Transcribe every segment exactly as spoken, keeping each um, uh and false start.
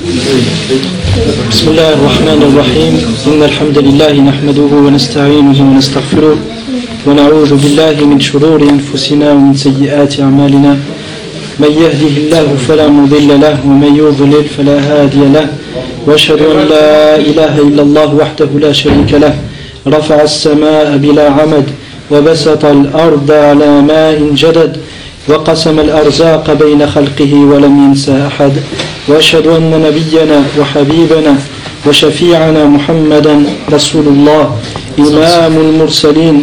بسم الله الرحمن الرحيم إن الحمد لله نحمده ونستعينه ونستغفره ونعوذ بالله من شرور أنفسنا ومن سيئات أعمالنا من يهده الله فلا مضل له ومن يضلل فلا هادي له وأشهد أن لا إله إلا الله وحده لا شريك له رفع السماء بلا عمد وبسط الأرض على ماء جدد وقسم الأرزاق بين خلقه ولم ينسى أحد وأشهد أن نبينا وحبيبنا وشفيعنا محمدا رسول الله إمام المرسلين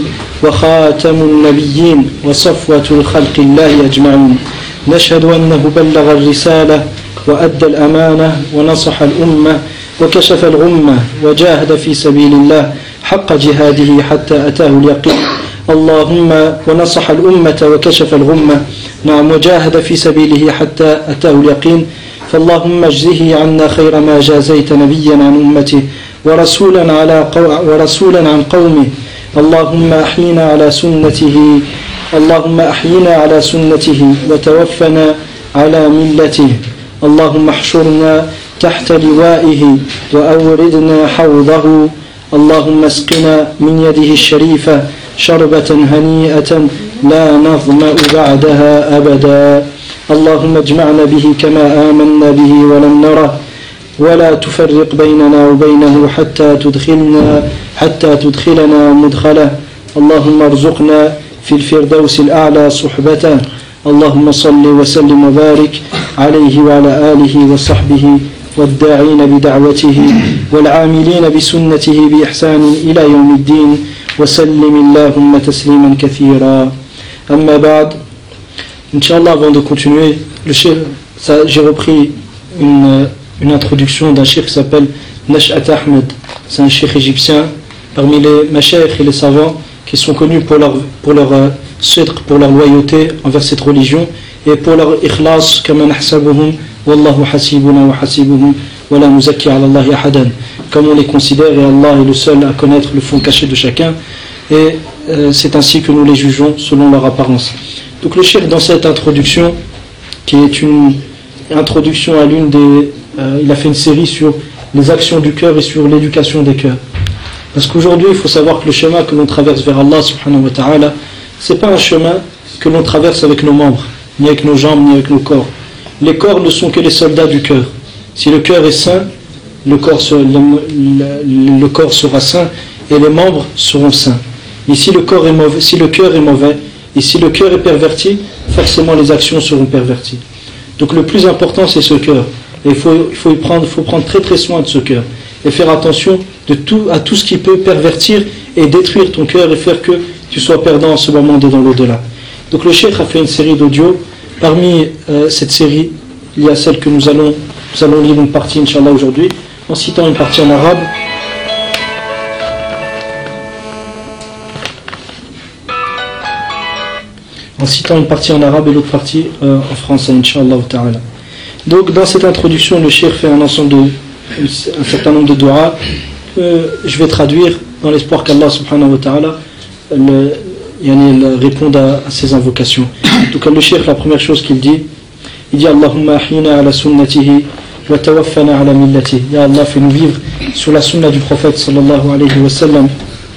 وخاتم النبيين وصفوة الخلق الله أجمعين نشهد أنه بلغ الرسالة وأدى الأمانة ونصح الأمة وكشف الغمة وجاهد في سبيل الله حق جهاده حتى أتاه اليقين اللهم ونصح الأمة وكشف الغمة نعم وجاهد في سبيله حتى أتاه اليقين فاللهم اجزه عنا خير ما جازيت نبيا عن أمته ورسولا على قو... ورسولا عن قومه اللهم أحينا على سنته اللهم أحينا على سنته وتوفنا على ملته اللهم احشرنا تحت لوائه وأوردنا حوضه اللهم اسقنا من يده الشريفة شربة هنيئة لا نظمأ بعدها أبدا اللهم اجمعنا به كما آمنا به ولم نره ولا تفرق بيننا وبينه حتى تدخلنا حتى تدخلنا مدخله اللهم ارزقنا في الفردوس الأعلى صحبته اللهم صل وسلم وبارك عليه وعلى آله وصحبه والداعين بدعوته والعاملين بسنته بإحسان إلى يوم الدين وسلم اللهم تسليما كثيرا أما بعد Inch'Allah, avant de continuer, le cheikh, ça, j'ai repris une, une introduction d'un cheikh qui s'appelle Nash'at Ahmed. C'est un cheikh égyptien parmi les mashayikh et les savants qui sont connus pour leur, pour leur euh, sidq, pour leur loyauté envers cette religion et pour leur ikhlas, kama nahsabuhum wallahu hasibuna wa hasibuhum wa la nuzakki ala Allahi ahadan. Comme on les considère et Allah est le seul à connaître le fond caché de chacun et euh, c'est ainsi que nous les jugeons selon leur apparence. Donc le cheikh dans cette introduction, qui est une introduction à l'une des... Euh, il a fait une série sur les actions du cœur et sur l'éducation des cœurs. Parce qu'aujourd'hui, il faut savoir que le chemin que l'on traverse vers Allah subhanahu wa ta'ala, c'est pas un chemin que l'on traverse avec nos membres, ni avec nos jambes, ni avec nos corps. Les corps ne sont que les soldats du cœur. Si le cœur est sain, le corps, se, le, le, le corps sera sain et les membres seront sains. Et si le corps est mauvais, si le cœur est mauvais, et si le cœur est perverti, forcément les actions seront perverties. Donc le plus important c'est ce cœur. Et il faut, il faut, y prendre, il faut prendre très très soin de ce cœur. Et faire attention de tout, à tout ce qui peut pervertir et détruire ton cœur et faire que tu sois perdant en ce moment et dans l'au-delà. Donc le cheikh a fait une série d'audio. Parmi euh, cette série, il y a celle que nous allons, nous allons lire une partie, Inch'Allah, aujourd'hui, en citant une partie en arabe. en citant une partie en arabe et l'autre partie euh, en français, Inch'Allah ta'ala. Donc dans cette introduction, le cheikh fait un ensemble de, un certain nombre de doigts que je vais traduire dans l'espoir qu'Allah subhanahu wa ta'ala le, yani, réponde à, à ces invocations. Donc le cheikh, la première chose qu'il dit, il dit Allahumma ahina ala sunnatihi wa tawaffana ala millati. Ya Allah, fais-nous vivre sur la sunna du prophète sallallahu alayhi wa sallam.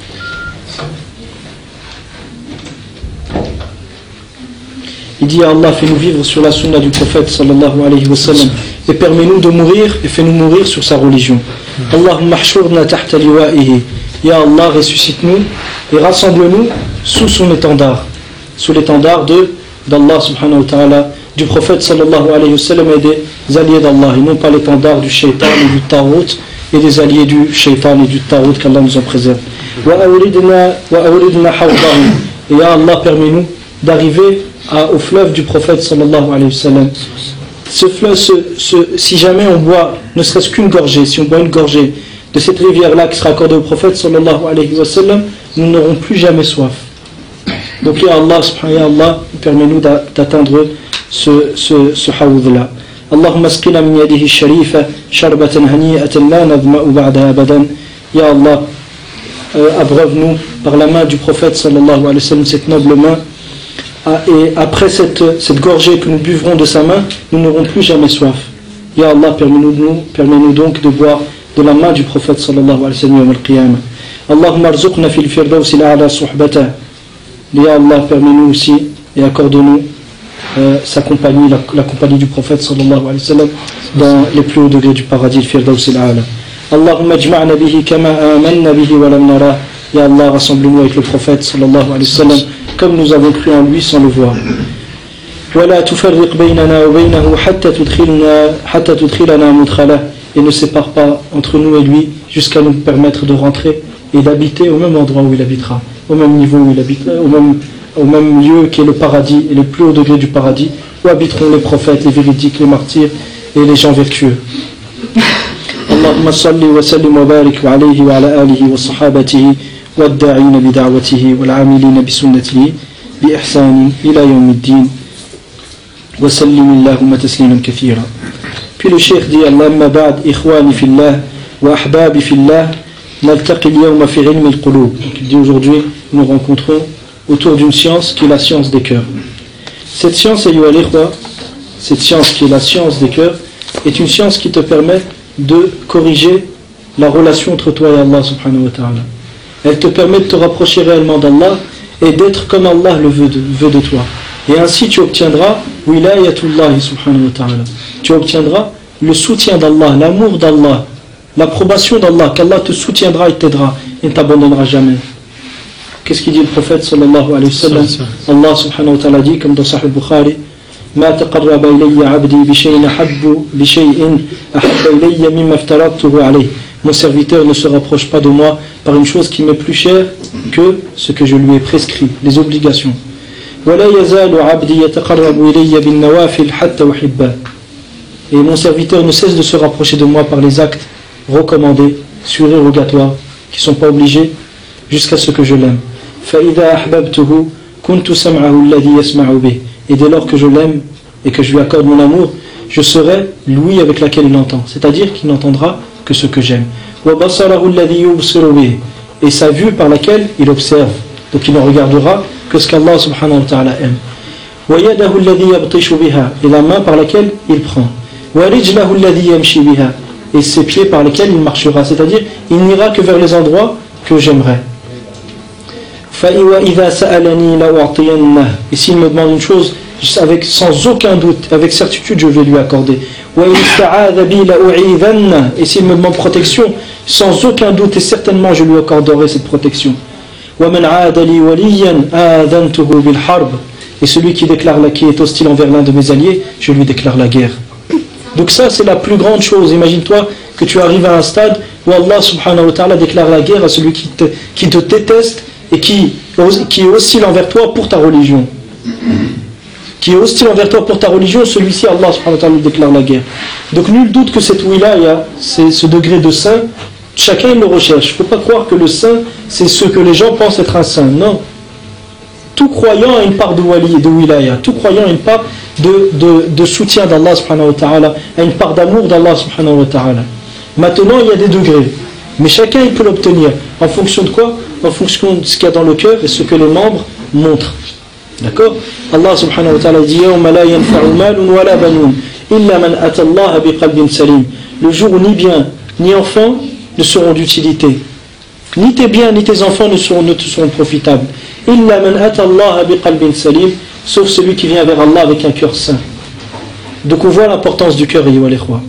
Il dit à Allah, fais-nous vivre sur la sunna du prophète sallallahu alayhi wa sallam et permets-nous de mourir et fais-nous mourir sur sa religion. Allahumma hshurna tahta liwa'ihi. Ya Allah, ressuscite-nous et rassemble-nous sous son étendard, sous l'étendard de d'Allah subhanahu wa ta'ala, du prophète sallallahu alayhi wa sallam et des alliés d'Allah, et non pas l'étendard du shaitan et du tarout et des alliés du shaitan et du tarout, qu'Allah nous en préserve. Wa awridna wa awridna hawdahu. Et ya Allah, permets-nous d'arriver À, au fleuve du prophète sallallahu alayhi wa sallam. Ce fleuve, ce, ce, si jamais on boit ne serait-ce qu'une gorgée, si on boit une gorgée de cette rivière-là qui sera accordée au prophète sallallahu alayhi wa sallam, nous n'aurons plus jamais soif. Donc ya Allah, subhanahu wa ta'ala, permets-nous d'atteindre ce, ce, ce hawd-là. Allahumma asqina min yadihi sharifa sharbatan hani'atan la nadma'u ba'daha abadan. Ya Allah, euh, abreuve-nous par la main du prophète sallallahu alayhi wa sallam, cette noble main. Et après cette, cette gorgée que nous buvrons de sa main, nous n'aurons plus jamais soif. Ya Allah, permets-nous, permets-nous donc de boire de la main du prophète sallallahu alayhi wa sallam yawm al-qiyamah. Allahumma arzuqna fil firdaus al-a'la suhbata. Ya Allah, permets-nous aussi et accorde-nous euh, sa compagnie, la, la compagnie du prophète sallallahu alayhi wa sallam dans les plus hauts degrés du paradis, le firdaus al-a'la. Allahumma ajma'na bihi kama amanna bihi wa lam nara. Ya Allah, rassemble-nous avec le prophète sallallahu alayhi wa sallam comme nous avons cru en lui sans le voir. ولا تفرق بيننا وبينه حتى تدخلنا حتى تدخلنا مدخله, et ne sépare pas entre nous et lui jusqu'à nous permettre de rentrer et d'habiter au même endroit où il habitera, au même niveau où il habite, au même, au même lieu qui est le paradis et le plus haut degré du paradis, où habiteront les prophètes, les véridiques, les martyrs et les gens vertueux. Allahumma salli wa sallim wa barik wa alayhi wa ala alihi wa sahabatihi wa ad-da'ina bi da'watihi wa al-amilina bi sunnatihi bi ihsani ila yawm ad-din. وسلم اللهم تسليما كثيرا. Puis le cheikh dit Allahumma ba'd ikhwani fillah wa ahbabi fillah naltaqi al-yawma fi ilm al-qulub. Il dit aujourd'hui nous nous rencontrons autour d'une science qui est la science des cœurs. Cette science, ayyuha al-ikhwa, cette science qui est la science des cœurs, est une science qui te permet de corriger la relation entre toi et Allah subhanahu wa ta'ala. Elle te permet de te rapprocher réellement d'Allah et d'être comme Allah le veut de, veut de toi. Et ainsi tu obtiendras wilayatullah subhanahu wa ta'ala. Tu obtiendras le soutien d'Allah, l'amour d'Allah, l'approbation d'Allah, qu'Allah te soutiendra et t'aidera et ne t'abandonnera jamais. Qu'est-ce qu'il dit le prophète sallallahu alayhi wa sallam? Allah subhanahu wa ta'ala dit, comme dans Sahih Bukhari, ما تقرب إلي عبدي بشيء أحب بشيء أحب إلي مما افترضته عليه. Mon serviteur ne se rapproche pas de moi par une chose qui m'est plus chère que ce que je lui ai prescrit, les obligations. ولا يزال عبدي يتقرب إلي بالنوافل حتى أحبه. Et mon serviteur ne cesse de se rapprocher de moi par les actes recommandés, surérogatoires, qui ne sont pas obligés, jusqu'à ce que je l'aime. فإذا أحببته كنت سمعه الذي يسمع به. Et dès lors que je l'aime et que je lui accorde mon amour, je serai l'ouïe avec laquelle il entend, c'est-à-dire qu'il n'entendra que ce que j'aime. وبصره الذي يبصر به. Et sa vue par laquelle il observe, donc il ne regardera que ce qu'Allah subhanahu wa ta'ala aime. وَيَدَهُ الَّذِي يَبْطِشُ بِهَا. Et la main par laquelle il prend. وَرِجْلَهُ الَّذِي يَمْشِي بِهَا. Et ses pieds par lesquels il marchera, c'est-à-dire il n'ira que vers les endroits que j'aimerais. فَإِذَا سَأَلَنِي لَأُعْطِيَنَّهُ. Et s'il me demande une chose, avec, sans aucun doute, avec certitude, je vais lui accorder. وَإِنْ اسْتَعَاذَ بِي لَأُعِيذَنَّهُ. Et s'il me demande protection, sans aucun doute et certainement je lui accorderai cette protection. وَمَنْ عَادَ لِي وَلِيًّا آذَنْتُهُ بِالْحَرْبِ. Et celui qui déclare la, qui est hostile envers l'un de mes alliés, je lui déclare la guerre. Donc ça c'est la plus grande chose. Imagine-toi que tu arrives à un stade où Allah subhanahu wa ta'ala déclare la guerre à celui qui te, qui te déteste et qui, qui est hostile envers toi pour ta religion. Qui est hostile envers toi pour ta religion, celui-ci Allah subhanahu wa ta'ala déclare la guerre. Donc nul doute que cette wilaya, c'est ce degré de saint, chacun il le recherche. Il ne faut pas croire que le saint, c'est ce que les gens pensent être un saint. Non. Tout croyant a une part de wali et de wilaya. Tout croyant a une part de, de, de soutien d'Allah subhanahu wa ta'ala, a une part d'amour d'Allah subhanahu wa ta'ala. Maintenant, il y a des degrés. Mais chacun il peut l'obtenir. En fonction de quoi? En fonction de ce qu'il y a dans le cœur et ce que les membres montrent. D'accord? Allah subhanahu wa ta'ala dit يَوْمَ لَا يَنْفَعُ مَالٌ وَلَا بَنُونَ إِلَّا مَنْ أَتَى اللَّهَ بِقَلْبٍ سَلِيمٍ. Le jour où ni bien, ni enfants ne seront d'utilité. Ni tes biens, ni tes enfants ne, seront, ne te seront profitables. إِلَّا مَنْ أَتَى اللَّهَ بِقَلْبٍ سَلِيمٍ. Sauf celui qui vient vers Allah avec un cœur saint. Donc on voit l'importance du cœur, ayyuha al-ikhwa.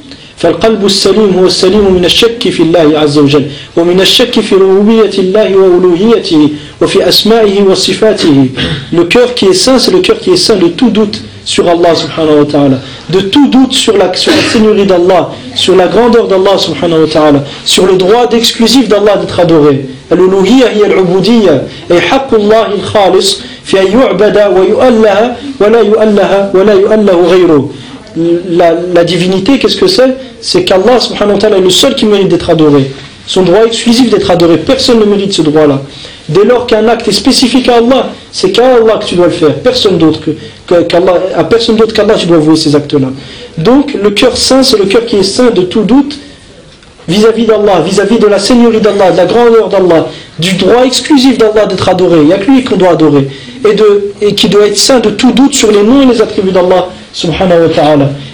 فالقلب السليم هو السليم من الشك في الله عز وجل ومن الشك في ربوبية الله وألوهيته وفي أسمائه وصفاته. Le cœur qui est saint, c'est le cœur qui est saint de tout doute sur Allah subhanahu wa ta'ala, de tout doute sur la, sur la seigneurie d'Allah, sur la grandeur d'Allah subhanahu wa ta'ala, sur le droit exclusif d'Allah d'être adoré. Al-uluhiyya hiya al-ubudiyya ay haqqullah al-khalis fi an yu'bada wa yu'allaha wa la yu'allaha wa la yu'allahu ghayruhu. La, la divinité, qu'est-ce que c'est? C'est qu'Allah subhanahu wa ta'ala est le seul qui mérite d'être adoré. Son droit exclusif d'être adoré. Personne ne mérite ce droit-là. Dès lors qu'un acte est spécifique à Allah, c'est qu'à Allah que tu dois le faire. Personne d'autre que, que, qu'Allah, à personne d'autre qu'Allah tu dois vouer ces actes-là. Donc le cœur saint, c'est le cœur qui est saint de tout doute vis-à-vis d'Allah, vis-à-vis de la seigneurie d'Allah, de la grandeur d'Allah, du droit exclusif d'Allah d'être adoré. Il n'y a que lui qu'on doit adorer. Et, de, et qui doit être saint de tout doute sur les noms et les attributs d'Allah subhanahu wa ta'ala.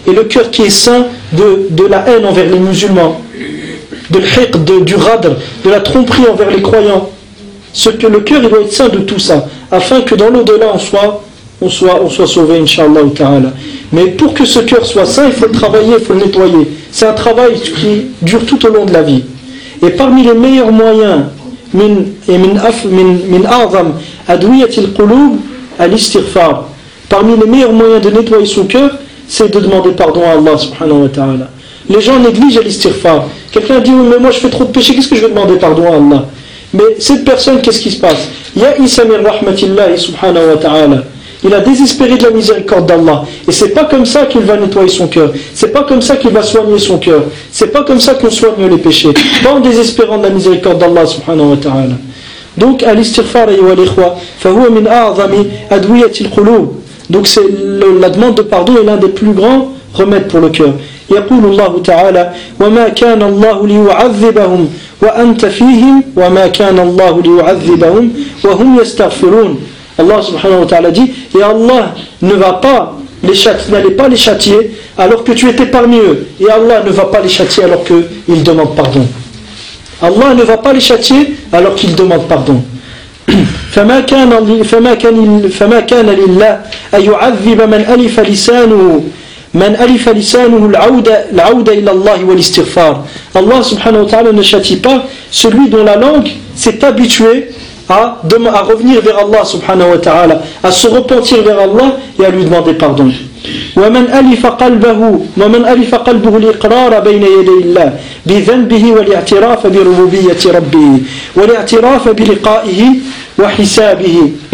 et le cœur qui est sain de, de la haine envers les musulmans, de l'hiqd, de, du radr, de la tromperie envers les croyants. Ce que le cœur il doit être sain de tout ça, afin que dans l'au-delà on soit, on soit, on soit sauvé, Inch'Allah ta'ala. Mais pour que ce cœur soit sain, il faut le travailler, il faut le nettoyer. C'est un travail qui dure tout au long de la vie. Et parmi les meilleurs moyens, min min a'zam adwiyatil qulub al-istighfar. Parmi les meilleurs moyens de nettoyer son cœur, c'est de demander pardon à Allah subhanahu wa ta'ala. Les gens négligent l'istighfar. Quelqu'un dit, oui, mais moi je fais trop de péchés, qu'est-ce que je vais demander pardon à Allah? Mais cette personne, qu'est-ce qui se passe? Ya isa min rahmatillahi subhanahu wa ta'ala. Il a désespéré de la miséricorde d'Allah. Et c'est pas comme ça qu'il va nettoyer son cœur. C'est pas comme ça qu'il va soigner son cœur. C'est pas comme ça qu'on soigne les péchés. Pas en désespérant de la miséricorde d'Allah subhanahu wa ta'ala. Donc, al-istighfar ayyuha al-ikhwa, fahuwa min a'zami adwiyatil qulub. Donc c'est le, la demande de pardon est l'un des plus grands remèdes pour le cœur. يقول الله تعالى وما كان الله ليعذبهم وأنت فيهم وما كان الله ليعذبهم وهم يستغفرون. Allah subhanahu wa ta'ala dit, et Allah ne va pas les châtier, n'allez pas les châtier alors que tu étais parmi eux, et Allah ne va pas les châtier alors qu'ils demandent pardon. Allah ne va pas les châtier alors qu'ils demandent pardon. فما كان فما كان فما كان لله أن يعذب من ألف لسانه من ألف لسانه العودة العودة إلى الله والاستغفار. Allah subhanahu wa ta'ala ne châtie pas celui dont la langue s'est habituée à, à revenir vers Allah subhanahu wa ta'ala, à se repentir vers Allah et à lui demander pardon. ومن ألف قلبه ومن ألف قلبه الإقرار بين يدي الله بذنبه والاعتراف بربوبية ربه والاعتراف بلقائه وحسابه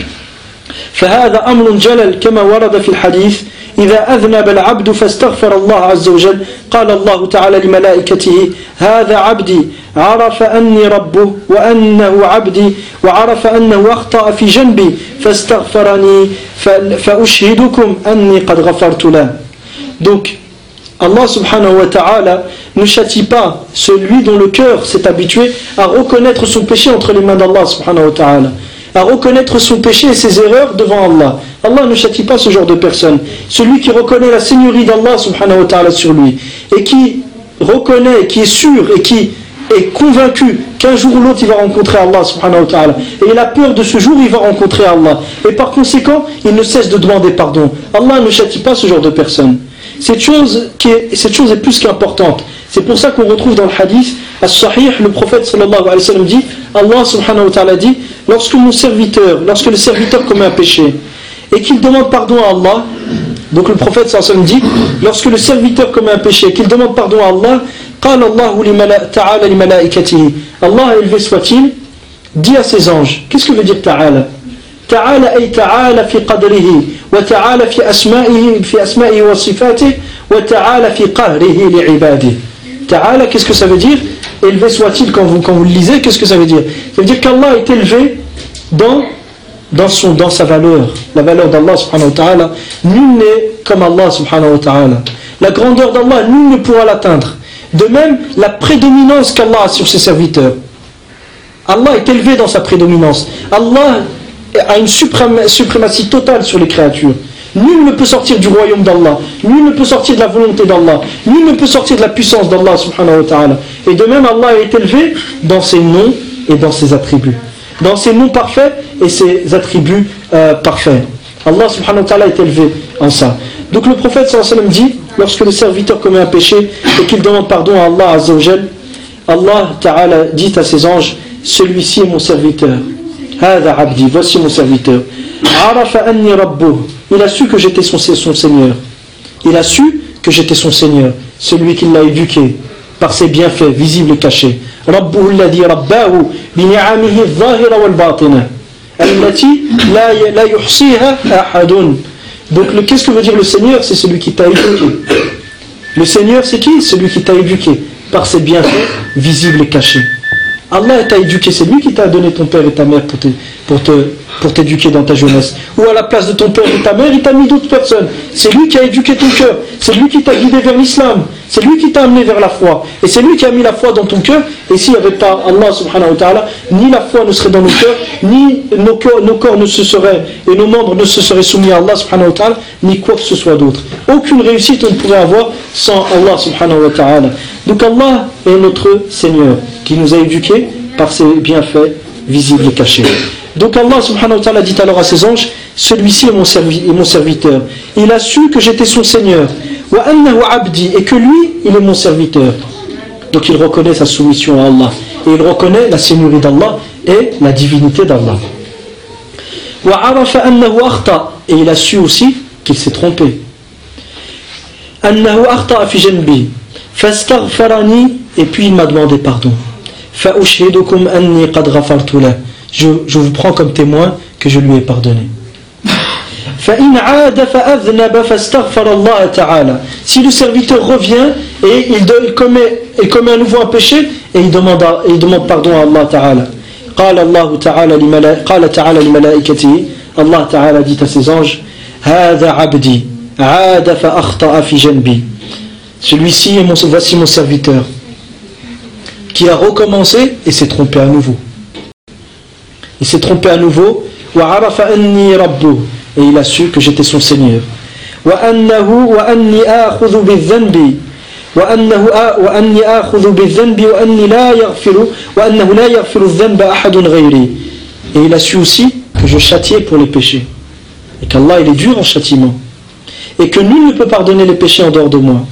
فهذا أمر جلل كما ورد في الحديث إذا أذنب العبد فاستغفر الله عز وجل قال الله تعالى لملائكته هذا عبدي عرف أني ربه وأنه عبدي وعرف أنه أخطأ في جنبي فاستغفرني فأشهدكم أني قد غفرت له. Donc Allah subhanahu wa ta'ala ne châtie pas celui dont le cœur s'est habitué à reconnaître son péché entre les mains d'Allah subhanahu wa ta'ala, à reconnaître son péché et ses erreurs devant Allah. Allah ne châtie pas ce genre de personne. Celui qui reconnaît la seigneurie d'Allah subhanahu wa ta'ala sur lui et qui reconnaît, qui est sûr et qui est convaincu qu'un jour ou l'autre il va rencontrer Allah subhanahu wa ta'ala et il a peur de ce jour il va rencontrer Allah et par conséquent il ne cesse de demander pardon. Allah ne châtie pas ce genre de personne. Cette chose, qui est, cette chose est plus qu'importante. C'est pour ça qu'on retrouve dans le hadith as-sahih, le prophète sallallahu alayhi wa sallam dit, Allah subhanahu wa ta'ala dit, lorsque mon serviteur, lorsque le serviteur commet un péché et qu'il demande pardon à Allah, donc le prophète sallallahu alayhi wa sallam dit, lorsque le serviteur commet un péché et qu'il demande pardon à Allah, qala Allahu ta'ala li malaikatihi, Allah élevé soit-il, dit à ses anges. Qu'est-ce que veut dire ta'ala? Ta'ala ay ta'ala fi qadrihi wa ta'ala fi asma'ihi fi asma'ihi wa sifatihi wa ta'ala fi qahrihi li ibadihi. Ta'ala, qu'est-ce que ça veut dire? Élevé soit-il, quand vous, quand vous le lisez, qu'est-ce que ça veut dire? Ça veut dire qu'Allah est élevé dans, dans, son, dans sa valeur, la valeur d'Allah subhanahu wa ta'ala. Nul n'est comme Allah subhanahu wa ta'ala. La grandeur d'Allah, nul ne pourra l'atteindre. De même, la prédominance qu'Allah a sur ses serviteurs. Allah est élevé dans sa prédominance. Allah a une suprém- suprématie totale sur les créatures. Nul ne peut sortir du royaume d'Allah, nul ne peut sortir de la volonté d'Allah, nul ne peut sortir de la puissance d'Allah subhanahu wa ta'ala. Et de même, Allah est élevé dans ses noms et dans ses attributs. Dans ses noms parfaits et ses attributs euh, parfaits. Allah subhanahu wa ta'ala est élevé en ça. Donc le prophète sallallahu alayhi wa sallam dit, lorsque le serviteur commet un péché et qu'il demande pardon à Allah azza wa jal, Allah ta'ala dit à ses anges, celui-ci est mon serviteur. Hada abdi, voici mon serviteur. Arafa anni rabbuh. Il a su que j'étais son, son Seigneur. Il a su que j'étais son Seigneur, celui qui l'a éduqué par ses bienfaits visibles et cachés. Rabbuhu alladhi rabbahu bi ni'amihi adh-dhahira wal batina allati la la yuhsiha ahadun. Donc le, qu'est-ce que veut dire le Seigneur? C'est celui qui t'a éduqué. Le Seigneur c'est qui? Celui qui t'a éduqué par ses bienfaits visibles et cachés. Allah t'a éduqué, c'est lui qui t'a donné ton père et ta mère pour te, pour te pour t'éduquer dans ta jeunesse. Ou à la place de ton père et ta mère, il t'a mis d'autres personnes. C'est lui qui a éduqué ton cœur. C'est lui qui t'a guidé vers l'islam. C'est lui qui t'a amené vers la foi. Et c'est lui qui a mis la foi dans ton cœur. Et s'il n'y avait pas Allah subhanahu wa ta'ala, ni la foi ne serait dans nos cœurs, ni nos corps, nos corps ne se seraient, et nos membres ne se seraient soumis à Allah subhanahu wa ta'ala, ni quoi que ce soit d'autre. Aucune réussite on ne pourrait avoir sans Allah subhanahu wa ta'ala. Donc Allah est notre Seigneur, qui nous a éduqués par ses bienfaits visibles et cachés. Donc Allah subhanahu wa ta'ala dit alors à ses anges, celui-ci est mon, servi, est mon serviteur. Il a su que j'étais son Seigneur. Wa annahu abdi, et que lui, il est mon serviteur. Donc il reconnaît sa soumission à Allah. Et il reconnaît la seigneurie d'Allah et la divinité d'Allah. Wa arafa annahu akhta, et il a su aussi qu'il s'est trompé. Annahu akhta fi janbi, fastaghfarani, et puis il m'a demandé pardon. Fa ushhidukum anni qad ghafartu lahu. Je, je vous prends comme témoin que je lui ai pardonné. Si le serviteur revient et il, de, il, commet, il commet à nouveau un péché et il demande, à, il demande pardon à Allah Ta'ala. قال الله تعالى لملائكته قال تعالى لملائكته Allah Ta'ala dit à ses anges هذا عبدي عاد فأخطأ في جنبي. Celui-ci est mon, voici mon serviteur qui a recommencé et s'est trompé à nouveau. Il s'est trompé à nouveau. وعرف أني ربه, et il a su que j'étais son Seigneur. وأنه وأني آخذ بالذنب وأنه وأني آخذ بالذنب وأني لا يغفر وأنه لا يغفر الذنب أحد غيري. Et il a su aussi que je châtiais pour les péchés. Et qu'Allah il est dur en châtiment. Et que nul ne peut pardonner les péchés en dehors de moi.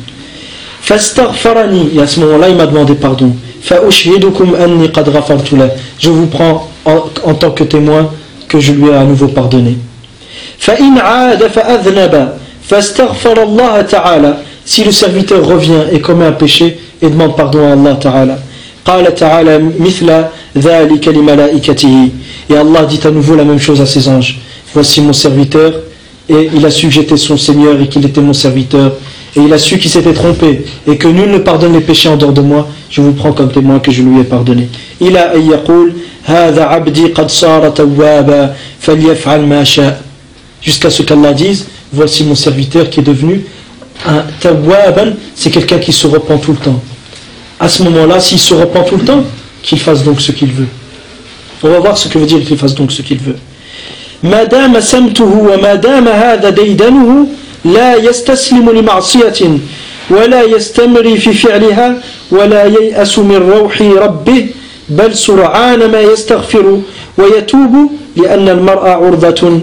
فاستغفرني, et à ce moment-là il m'a demandé pardon. فأشهدكم أني قد غفرت له. Je vous prends en, en tant que témoin que je lui ai à nouveau pardonné. فإن عاد فأذنب فاستغفر الله تعالى. Si le serviteur revient et commet un péché et demande pardon à Allah Ta'ala. قال تعالى مثل ذلك لملائكته. Et Allah dit à nouveau la même chose à ses anges. Voici mon serviteur, et il a su que j'étais son Seigneur et qu'il était mon serviteur. Et il a su qu'il s'était trompé et que nul ne pardonne les péchés en dehors de moi. Je vous prends comme témoin que je lui ai pardonné. إلى أن يقول هذا عبدي قد صار توابا فليفعل ما شاء. Jusqu'à ce qu'Allah dise, voici mon serviteur qui est devenu un tawwaban, c'est quelqu'un qui se repent tout le temps. À ce moment-là, s'il se repent tout le temps, qu'il fasse donc ce qu'il veut. On va voir ce que veut dire qu'il fasse donc ce qu'il veut. Madame samtuhu wa madame hadha daydanuhu la yastaslimu li ma'siyatin wa la yastamri fi fi'liha wa la yay'asu min rawhi rabbih bal sur'ana ma yastaghfiru wa yatubu li anna al-mar'a 'urdatun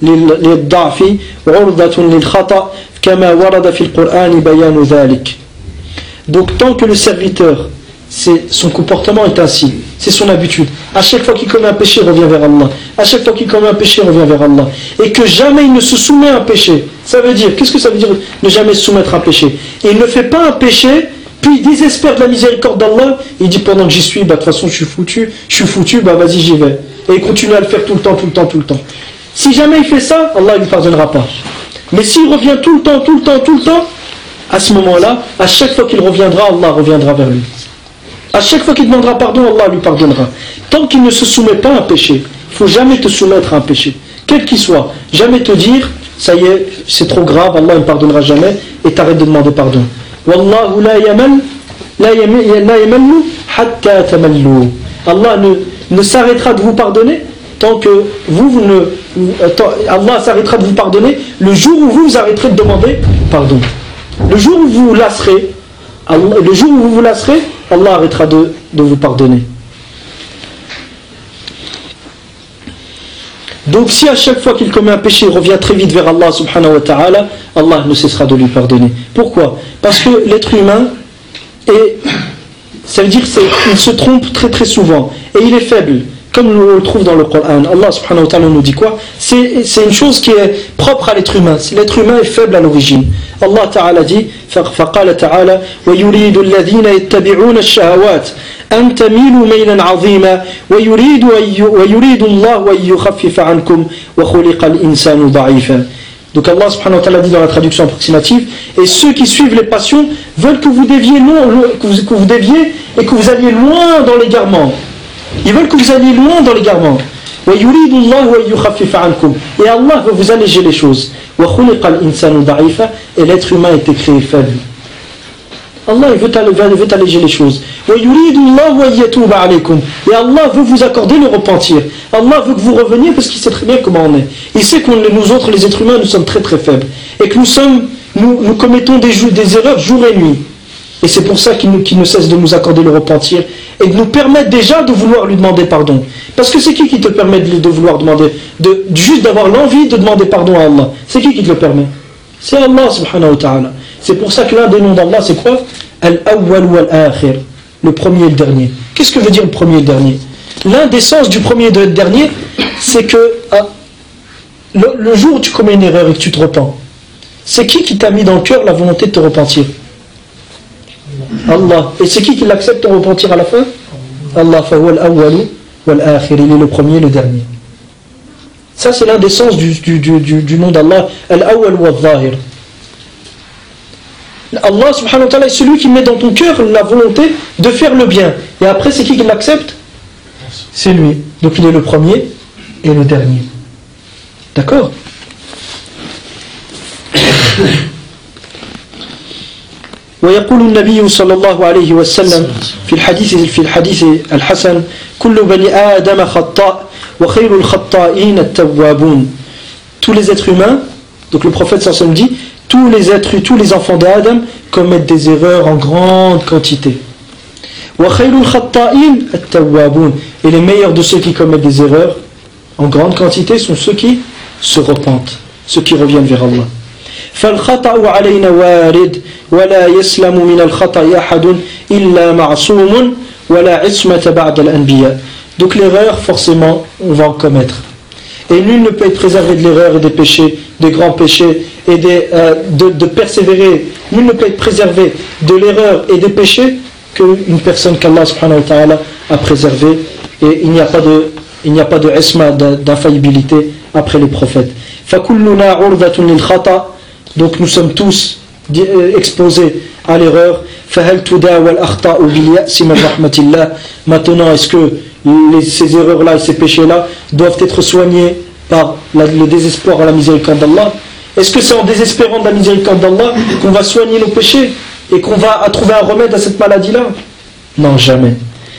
للضعف وعرضة للخطأ كما ورد في القرآن بيان ذلك. Donc tant que le serviteur, c'est, son comportement est ainsi, c'est son habitude, à chaque fois qu'il commet un péché il revient vers Allah, à chaque fois qu'il commet un péché il revient vers Allah, et que jamais il ne se soumet à un péché. Ça veut dire, qu'est-ce que ça veut dire ne jamais se soumettre à un péché? Et il ne fait pas un péché puis il désespère de la miséricorde d'Allah, il dit pendant que j'y suis, bah de toute façon je suis foutu, je suis foutu, bah vas-y j'y vais, et il continue à le faire tout le temps, tout le temps, tout le temps. Si jamais il fait ça, Allah ne lui pardonnera pas. Mais s'il revient tout le temps, tout le temps, tout le temps, à ce moment-là, à chaque fois qu'il reviendra, Allah reviendra vers lui. À chaque fois qu'il demandera pardon, Allah lui pardonnera. Tant qu'il ne se soumet pas à un péché, il ne faut jamais te soumettre à un péché, quel qu'il soit. Jamais te dire, ça y est, c'est trop grave, Allah ne me pardonnera jamais, et t'arrêtes de demander pardon. Wallahu la yamal, la yamallu hatta tamallu. Allah ne, ne s'arrêtera de vous pardonner tant que vous, vous ne... Tant, Allah s'arrêtera de vous pardonner le jour où vous, vous arrêterez de demander pardon. Le jour où vous vous lasserez, Allah, le jour où vous vous lasserez, Allah arrêtera de, de vous pardonner. Donc si à chaque fois qu'il commet un péché, il revient très vite vers Allah subhanahu wa ta'ala, Allah ne cessera de lui pardonner. Pourquoi? Parce que l'être humain est, ça veut dire qu'il se trompe très très souvent et il est faible. Comme on le trouve dans le Coran, Allah subhanahu wa ta'ala nous dit quoi? C'est, c'est une chose qui est propre à l'être humain. L'être humain est faible à l'origine. Allah ta'ala dit, فَقَالَ تَعَالَى وَيُرِيدُ الَّذِينَ يَتَّبِعُونَ الشَّهَوَاتِ أَن تَمِيلُوا مَيْلًا عَظِيمًا وَيُرِيدُ اللَّهُ أَن يُخَفِّفَ عَنْكُمْ وَخُلِقَ الْإِنسَانُ ضَعِيفًا. Donc Allah subhanahu wa ta'ala dit dans la traduction approximative, et ceux qui suivent les passions veulent que vous déviez loin, que vous, que vous déviez et que vous alliez loin dans l'égarement. Ils veulent que vous alliez loin dans l'égarement. وَيُرِيدُ اللَّهُ وَيُخَفِّفَ عَنْكُمْ. Et Allah veut vous alléger les choses. وَخُلِقَ الْإِنسَانُ ضَعِيفًا. Et l'être humain a été créé faible. Allah il veut, veut alléger les choses. وَيُرِيدُ اللَّهُ وَيَتُوبَ عَلَيْكُمْ. Et Allah veut vous accorder le repentir. Allah veut que vous reveniez parce qu'il sait très bien comment on est. Il sait que nous autres, les êtres humains, nous sommes très très faibles. Et que nous, sommes, nous, nous commettons des, des erreurs jour et nuit. Et c'est pour ça qu'il, nous, qu'il ne cesse de nous accorder le repentir et de nous permettre déjà de vouloir lui demander pardon. Parce que c'est qui qui te permet de, de vouloir demander, de, juste d'avoir l'envie de demander pardon à Allah? C'est qui qui te le permet? C'est Allah subhanahu wa ta'ala. C'est pour ça que l'un des noms d'Allah c'est quoi? Al-awwal wal-akhir. Le premier et le dernier. Qu'est-ce que veut dire le premier et le dernier? L'un des sens du premier et du dernier, c'est que ah, le, le jour où tu commets une erreur et que tu te repens, c'est qui qui t'a mis dans le cœur la volonté de te repentir? Allah. Et c'est qui qui l'accepte ton repentir à la fin? Allah. Fahuwa al-awwalu wal-akhir. Il est le premier et le dernier. Ça c'est l'un des sens du, du, du, du, du nom d'Allah. Al-awwal wal-zahir. Allah subhanahu wa ta'ala est celui qui met dans ton cœur la volonté de faire le bien. Et après c'est qui qui l'accepte? C'est lui. Donc il est le premier et le dernier. D'accord? ويقول النبي صلى الله عليه وسلم في الحديث في الحديث الحسن كل بني آدم خطاء وخير الخطائين التوابون. Tous les êtres humains, donc le prophète sallallahu alayhi wa sallam dit, tous les êtres, tous les enfants d'Adam commettent des erreurs en grande quantité. وخير الخطائين التوابون. Et les meilleurs de ceux qui commettent des erreurs en grande quantité sont ceux qui se repentent, ceux qui reviennent vers Allah. فالخطأ علينا وارد ولا يسلم من الخطأ أحد إلا معصوم ولا عصمة بعد الأنبياء. Donc l'erreur, forcément, on va en commettre. Et nul ne peut être préservé de l'erreur et des péchés, des grands péchés, et des, euh, de, de persévérer. Nul ne peut être préservé de l'erreur et des péchés qu'une personne qu'Allah subhanahu wa ta'ala a préservée. Et il n'y a pas de, il n'y a pas de isma, d'infaillibilité après les prophètes. فَكُلُّنَا عُرْضَةٌ لِلْخَطَأ. Donc nous sommes tous exposés à l'erreur. فَهَلْ تُدَاوَى الْأَخْطَاءُ بِالْيَأْسِ مِنْ رَحْمَةِ اللَّهِ. Maintenant, est-ce que les, ces erreurs-là et ces péchés-là doivent être soignés par la, le désespoir à la miséricorde d'Allah? Est-ce que c'est en désespérant de la miséricorde d'Allah qu'on va soigner nos péchés et qu'on va trouver un remède à cette maladie-là? Non, jamais.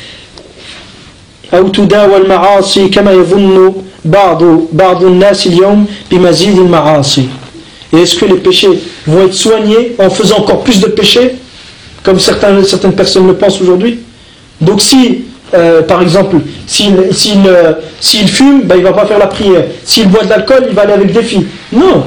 أو تداوى المعاصي كما يظن بعض بعض الناس اليوم بمزيد المعاصي. Et est-ce que les péchés vont être soignés en faisant encore plus de péchés, comme certains, certaines personnes le pensent aujourd'hui? Donc si, euh, par exemple, s'il, s'il, euh, s'il fume, ben, il ne va pas faire la prière. S'il boit de l'alcool, il va aller avec des filles. Non.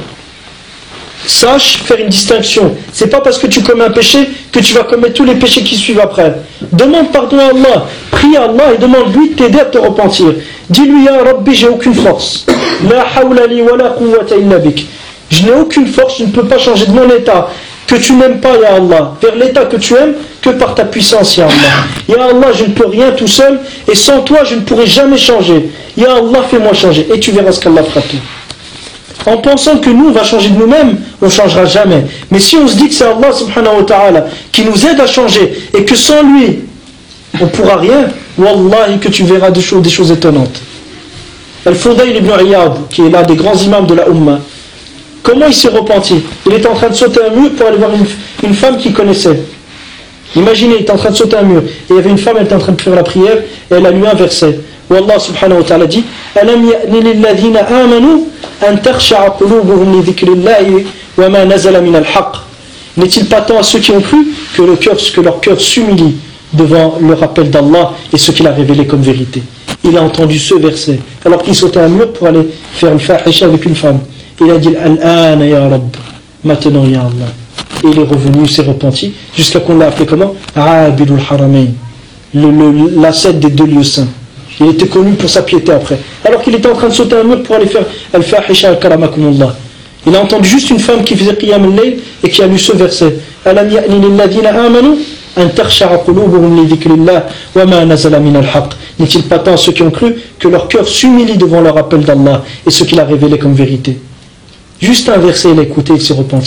Sache faire une distinction. C'est pas parce que tu commets un péché que tu vas commettre tous les péchés qui suivent après. Demande pardon à Allah. Prie à Allah et demande-lui de t'aider à te repentir. Dis-lui, Ya Rabbi, j'ai aucune force. La hawla li wa la quwwata illa bik. Je n'ai aucune force, je ne peux pas changer de mon état que tu n'aimes pas, Ya Allah, vers l'état que tu aimes, que par ta puissance, Ya Allah. Ya Allah, je ne peux rien tout seul, et sans toi, je ne pourrai jamais changer. Ya Allah, fais-moi changer, et tu verras ce qu'Allah fera tout. En pensant que nous, on va changer de nous-mêmes, on ne changera jamais. Mais si on se dit que c'est Allah, subhanahu wa ta'ala, qui nous aide à changer, et que sans lui, on ne pourra rien, Wallahi, que tu verras des choses, des choses étonnantes. Al-Fudayl ibn Iyad, qui est l'un des grands imams de la Ummah, comment il s'est repenti? Il était en train de sauter un mur pour aller voir une, une femme qu'il connaissait. Imaginez, il était en train de sauter un mur. Et il y avait une femme, elle était en train de faire la prière, et elle a lu un verset. Où Allah subhanahu wa ta'ala dit Alam ya'ni lilladhina amanu an takhsha'a qulubuhum li dhikrillahi wa ma nazala min al-haqq. N'est-il pas temps à ceux qui ont cru que, le cœur, que leur cœur s'humilie devant le rappel d'Allah et ce qu'il a révélé comme vérité? Il a entendu ce verset, alors qu'il sautait un mur pour aller faire une fahisha avec une femme. Il a dit Al-Ana ya Rabb, maintenant ya Allah. Et il est revenu, il s'est repenti, jusqu'à qu'on l'a appelé comment? Abidul Haramain, l'ascète des deux lieux saints. Il était connu pour sa piété après. Alors qu'il était en train de sauter un mur pour aller faire Al-Fahisha al-Karamakumullah. Il a entendu juste une femme qui faisait Qiyam al-Layl et qui a lu ce verset. Alam ya'ni lilladhina amanu an takhsha'a qulubuhum li dhikrillah wa ma nazala min al-haqq. N'est-il pas tant ceux qui ont cru que leur cœur s'humilie devant le rappel d'Allah et ce qu'il a révélé comme vérité? Juste un verset, il a écouté, il s'est repenti.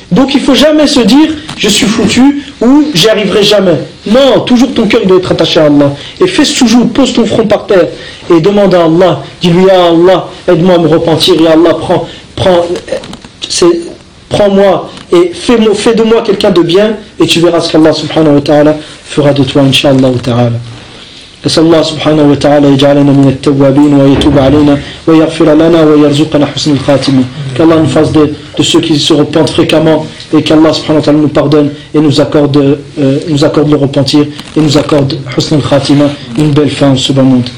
Donc il ne faut jamais se dire je suis foutu ou j'y arriverai jamais. Non, toujours ton cœur il doit être attaché à Allah. Et fais ce toujours, pose ton front par terre et demande à Allah, dis-lui ya Allah, aide-moi à me repentir, ya Allah, prends, prends, prends-moi et fais-moi, fais de moi quelqu'un de bien et tu verras ce qu'Allah subhanahu wa ta'ala fera de toi, incha'Allah ta'ala. نسأل الله سبحانه وتعالى يجعلنا من التوابين ويتوب علينا ويغفر لنا ويرزقنا حسن الخاتمة. Qu'Allah nous fasse de, de ceux qui se repentent fréquemment et qu'Allah subhanahu wa ta'ala nous pardonne et nous accorde, euh, nous accorde le repentir et nous accorde حسن الخاتمة, une belle fin en ce bas monde.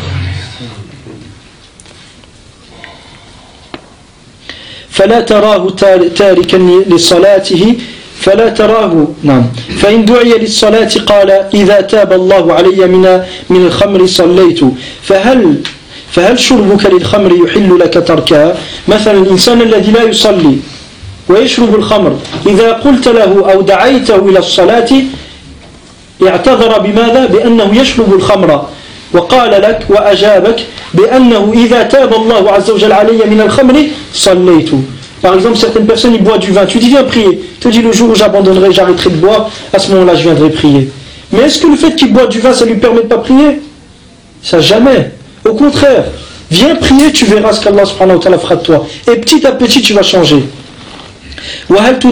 فلا تراه تاركا لصلاته فلا تراه نعم فإن دعي للصلاة قال إذا تاب الله علي من من الخمر صليت فهل فهل شربك للخمر يحل لك تركها مثلا الإنسان الذي لا يصلي ويشرب الخمر إذا قلت له أو دعيته إلى الصلاة اعتذر بماذا؟ بأنه يشرب الخمر وقال لك وأجابك بأنه إذا تاب الله عز وجل علي من الخمر صليت. Par exemple, certaines personnes, ils boivent du vin. Tu dis, viens prier. Tu te dis, le jour où j'abandonnerai, j'arrêterai de boire, à ce moment-là, je viendrai prier. Mais est-ce que le fait qu'il boive du vin, ça lui permet de ne pas prier? Ça, jamais. Au contraire, viens prier, tu verras ce qu'Allah subhanahu wa ta'ala fera de toi. Et petit à petit, tu vas changer. Et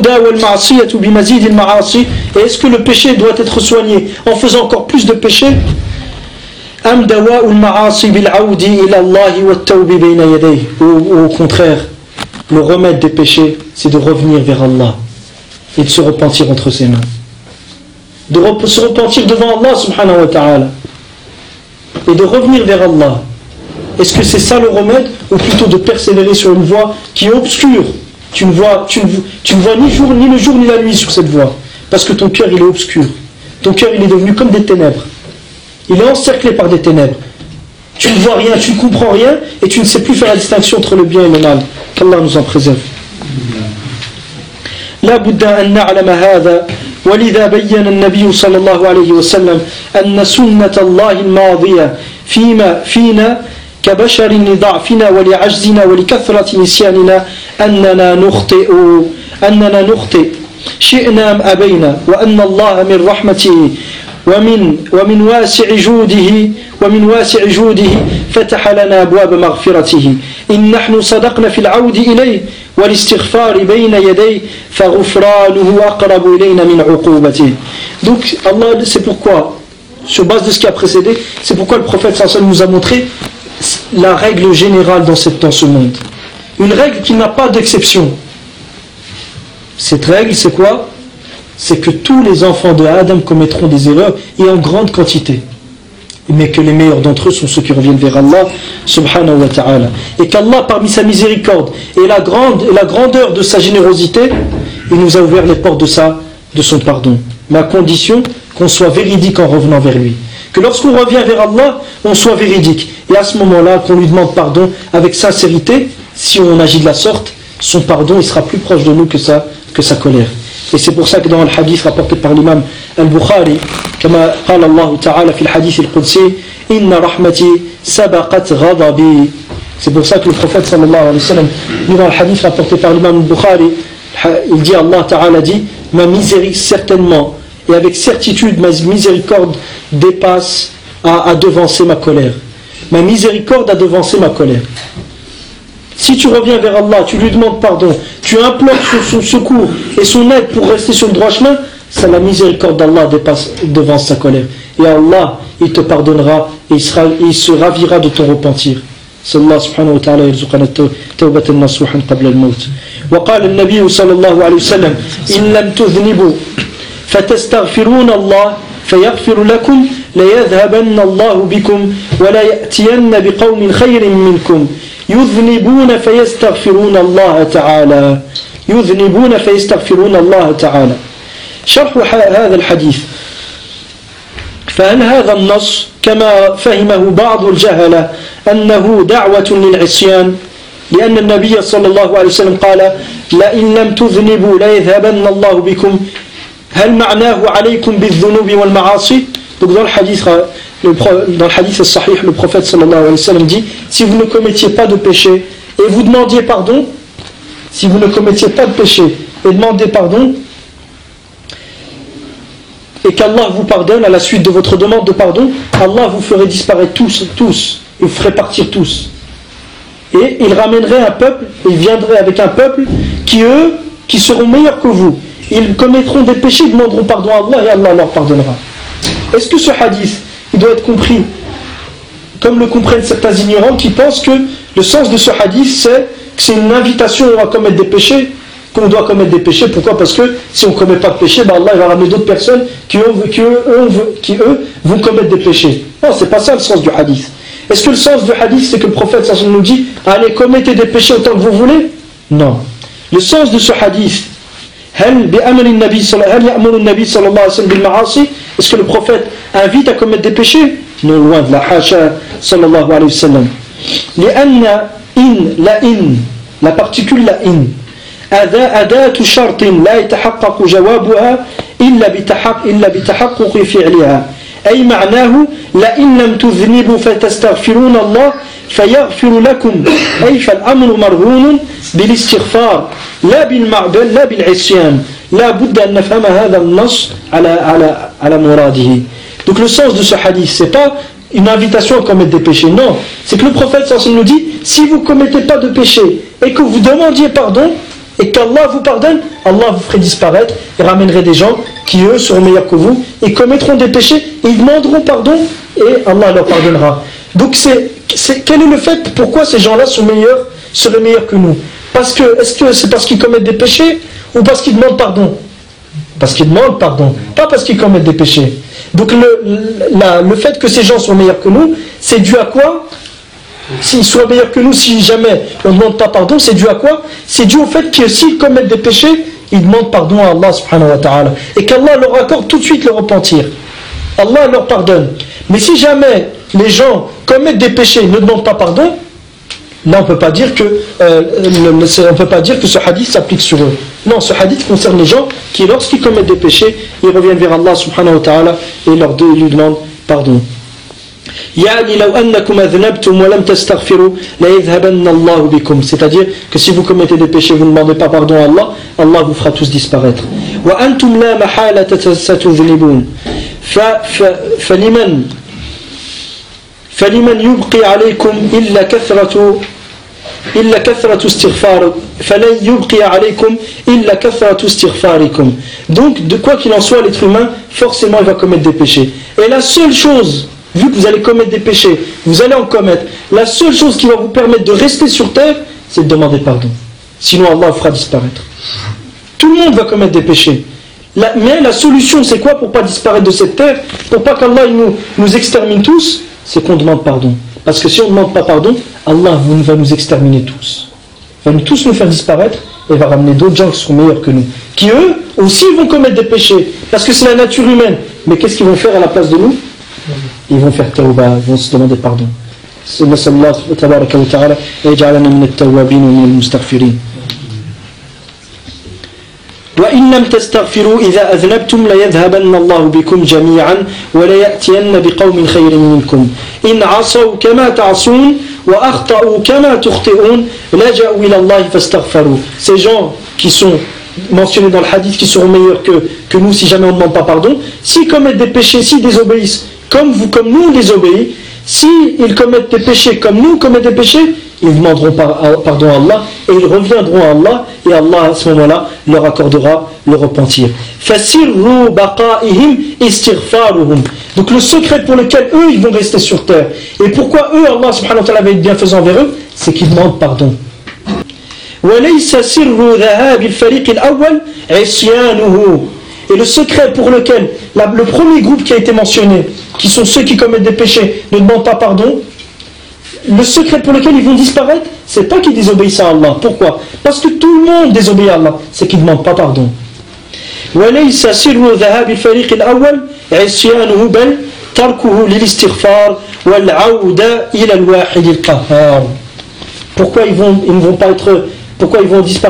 est-ce que le péché doit être soigné en faisant encore plus de péchés? Ou au contraire, le remède des péchés, c'est de revenir vers Allah et de se repentir entre ses mains. De re- se repentir devant Allah subhanahu wa ta'ala et de revenir vers Allah. Est-ce que c'est ça le remède, ou plutôt de persévérer sur une voie qui est obscure? Tu ne vois, tu ne, tu ne vois ni, jour, ni le jour ni la nuit sur cette voie, parce que ton cœur il est obscur. Ton cœur il est devenu comme des ténèbres. Il est encerclé par des ténèbres. Tu ne vois rien, tu ne comprends rien, et tu ne sais plus faire la distinction entre le bien et le mal. Qu'Allah nous en préserve. لا بد أن نعلم هذا ولذا بين النبي صلى الله عليه وسلم أن سنة الله الماضية فيما فينا كبشر لضعفنا ولعجزنا ولكثرة نسياننا أننا نخطئ أننا نخطئ شئنا أم أبينا وأن الله من رحمته ومن ومن واسع جوده ومن واسع جوده فتح لنا أبواب مغفرته إن نحن صدقنا في العود إليه والاستغفار بين يديه فغفرانه أقرب إلينا من عقوبته. Donc Allah, c'est pourquoi, sur base de ce qui a précédé, c'est pourquoi le prophète sallallahu alayhi wa sallam nous a montré la règle générale dans, cette, dans ce monde. Une règle qui n'a pas d'exception. Cette règle, c'est quoi? C'est que tous les enfants de Adam commettront des erreurs et en grande quantité, mais que les meilleurs d'entre eux sont ceux qui reviennent vers Allah subhanahu wa ta'ala, et qu'Allah parmi sa miséricorde et la, grande, et la grandeur de sa générosité, il nous a ouvert les portes de, sa, de son pardon, mais à condition qu'on soit véridique en revenant vers lui, que lorsqu'on revient vers Allah on soit véridique, et à ce moment là qu'on lui demande pardon avec sincérité. Si on agit de la sorte, son pardon il sera plus proche de nous que sa, que sa colère. Et c'est pour ça que dans le hadith rapporté par l'imam al-Bukhari, comme قال الله تعالى في الحديث القدسي إن رحمتي سبقت غضبي. C'est pour ça que le prophète sallallahu alayhi wa sallam, dans le hadith rapporté par l'imam al-Bukhari, il dit, Allah ta'ala dit, ma miséricorde certainement et avec certitude ma miséricorde dépasse à, à devancer ma colère. Ma miséricorde a devancé ma colère. Si tu reviens vers Allah, tu lui demandes pardon, tu implores son, son secours et son aide pour rester sur le droit chemin, ça, la miséricorde d'Allah dépasse, devance sa colère. Et Allah, il te pardonnera et il, sera, il se ravira de ton repentir. Sallallahu subhanahu wa ta'ala yarzuqana tawbatan nasuhan qabla al-maut. وقال النبي صلى الله عليه وسلم إن لم تذنبوا فتستغفرون الله فيغفر لكم ليذهبن الله بكم ولا يأتين بقوم خير منكم يذنبون فيستغفرون الله تعالى يذنبون فيستغفرون الله تعالى. شرح هذا الحديث. فهل هذا النص كما فهمه بعض الجهلة أنه دعوة للعصيان لأن النبي صلى الله عليه وسلم قال لئن لم تذنبوا ليذهبن الله بكم هل معناه عليكم بالذنوب والمعاصي. Donc dans le hadith, le, dans le hadith sahih, le prophète sallallahu alayhi wa sallam dit, si vous ne commettiez pas de péché et vous demandiez pardon, si vous ne commettiez pas de péché et demandez pardon, et qu'Allah vous pardonne à la suite de votre demande de pardon, Allah vous ferait disparaître tous, tous, et vous ferait partir tous. Et il ramènerait un peuple, il viendrait avec un peuple qui eux, qui seront meilleurs que vous. Ils commettront des péchés, ils demanderont pardon à Allah et Allah leur pardonnera. Est-ce que ce hadith, il doit être compris comme le comprennent certains ignorants qui pensent que le sens de ce hadith, c'est que c'est une invitation à commettre des péchés, qu'on doit commettre des péchés. Pourquoi? Parce que si on ne commet pas de péché, ben Allah il va ramener d'autres personnes qui eux, qui, eux, qui eux vont commettre des péchés. Non, c'est pas ça le sens du hadith. Est-ce que le sens du hadith, c'est que le prophète sallallahu alayhi wa sallam nous dit allez, commettez des péchés autant que vous voulez? Non. Le sens de ce hadith, est-ce que le prophète invite à commettre des péchés? Non, loin de la hasha sallallahu alayhi wa sallam. La in, la particule la in, أداة شرط لا يتحقق جوابها إلا بتحقق إلا بتحقق فعلها أي معناه لئن لم تذنبوا فتستغفرون الله فيغفر لكم أي فالأمر مرهون بالاستغفار لا بالمعبد لا بالعصيان لا بد أن نفهم هذا النص على على على مراده. Donc le sens de ce hadith, c'est pas une invitation à commettre des péchés, non, c'est que le prophète nous dit si vous ne commettez pas de péché et que vous demandiez pardon et qu'Allah vous pardonne, Allah vous ferait disparaître et ramènerait des gens qui eux seront meilleurs que vous et commettront des péchés et ils demanderont pardon et Allah leur pardonnera. Donc c'est, c'est quel est le fait pourquoi ces gens-là sont meilleurs, seraient meilleurs que nous? Parce que est-ce que c'est parce qu'ils commettent des péchés ou parce qu'ils demandent pardon? Parce qu'ils demandent pardon, pas parce qu'ils commettent des péchés. Donc le, la, le fait que ces gens sont meilleurs que nous, c'est dû à quoi? S'ils soient meilleurs que nous, si jamais on ne demande pas pardon, c'est dû à quoi? C'est dû au fait que s'ils commettent des péchés, ils demandent pardon à Allah subhanahu wa ta'ala. Et qu'Allah leur accorde tout de suite le repentir. Allah leur pardonne. Mais si jamais les gens commettent des péchés et ne demandent pas pardon, là on ne peut pas dire que euh, on peut pas dire que ce hadith s'applique sur eux. Non, ce hadith concerne les gens qui, lorsqu'ils commettent des péchés, ils reviennent vers Allah subhanahu wa ta'ala et leur de, lui demandent pardon. C'est-à-dire que si vous commettez des péchés, vous ne demandez pas pardon à Allah, Allah vous fera tous disparaître. فلمن يبقي عليكم إلا كثرة إلا كثرة استغفار فلن يبقي عليكم إلا كثرة استغفاركم. Donc de quoi qu'il en soit, l'être humain forcément il va commettre des péchés. Et la seule chose, vu que vous allez commettre des péchés, vous allez en commettre, la seule chose qui va vous permettre de rester sur terre, c'est de demander pardon. Sinon Allah vous fera disparaître. Tout le monde va commettre des péchés. La, mais la solution c'est quoi pour ne pas disparaître de cette terre, pour pas qu'Allah nous, nous extermine tous? C'est qu'on demande pardon. Parce que si on ne demande pas pardon, Allah va nous exterminer tous. Il va nous tous nous faire disparaître et va ramener d'autres gens qui seront meilleurs que nous. Qui eux aussi vont commettre des péchés. Parce que c'est la nature humaine. Mais qu'est-ce qu'ils vont faire à la place de nous? Ils vont faire tawbah, ils vont se demander pardon. نسأل الله تبارك وتعالى يجعلنا من التوابين ومن المستغفرين. وإن لم تستغفروا إذا أذنبتم ليذهبن الله بكم جميعا وليأتين بقوم خير منكم إن عصوا كما تعصون وأخطأوا كما تخطئون لجأوا إلى الله فاستغفروا. Ces gens qui sont mentionnés dans le hadith qui seront meilleurs que, que nous si jamais on ne demande pas pardon, s'ils commettent des péchés, s'ils désobéissent comme vous, comme nous on désobéit, s'ils commettent des péchés comme nous commettons des péchés, ils demanderont pardon à Allah et ils reviendront à Allah et Allah à ce moment-là leur accordera le repentir. فَسِرُّوا بَقَائِهِمْ إِسْتِغْفَارُهُمْ. Donc le secret pour lequel eux ils vont rester sur terre et pourquoi eux Allah subhanahu wa ta'ala va être bienfaisant vers eux, c'est qu'ils demandent pardon. وَلَيْسَ سِرُّ ذَهَابِ الْفَرِيقِ الْأَوَّلِ عِصْيَانُهُ. Et le secret pour lequel la, le premier groupe qui a été mentionné, qui sont ceux qui commettent des péchés, ne demandent pas pardon, le secret pour lequel ils vont disparaître, c'est pas qu'ils désobéissent à Allah. Pourquoi? Parce que tout le monde désobéit à Allah, c'est qu'ils ne demandent pas pardon. وَلَيْسَ سِرُّ ذَهَابِ الْفَرِيقِ الْأَوَّلِ عِصْيَانُهُ بَلْ تَرْكُهُ لِلِاسْتِغْفَارِ وَالْعَوْدَةِ إِلَى الْوَاحِدِ الْقَهَّارِ. Pourquoi ils vont, ils ne vont pas être, pourquoi ils vont disparaître?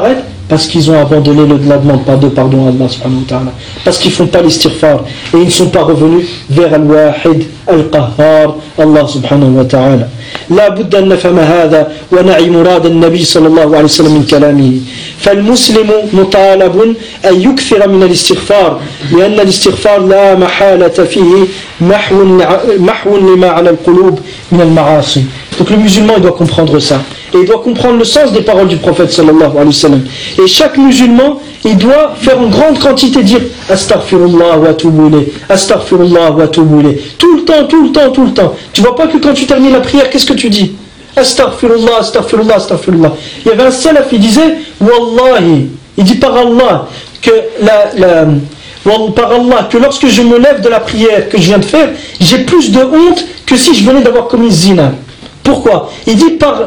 Parce qu'ils ont abandonné le, la demande de pardon à Allah subhanahu wa ta'ala. Parce qu'ils ne font pas l'istighfar. Et ils ne sont pas revenus vers Al-Wahid, Al-Qahhar, Allah subhanahu wa ta'ala. لا بد أن نفهم هذا ونعي مراد النبي صلى الله عليه وسلم من كلامه. فالمسلم مطالب أن يكثر من الاستغفار لأن الاستغفار لا محالة فيه محو محو لما على القلوب من المعاصي. Donc le musulman il doit comprendre ça. Et il doit comprendre le sens des paroles du prophète sallallahu alayhi wa sallam. Et chaque musulman, il doit faire en grande quantité dire Astaghfirullah wa atubu ilayh, Astaghfirullah wa atubu ilayh. Tout le temps, tout le temps, tout le temps. Tu vois pas que quand tu termines la prière, qu'est-ce que tu dis? Astaghfirullah, Astaghfirullah, Astaghfirullah. Il y avait un salaf, il disait Wallahi, il dit par Allah, que la, la, par Allah, que lorsque je me lève de la prière que je viens de faire, j'ai plus de honte que si je venais d'avoir commis zina. Pourquoi? Il dit par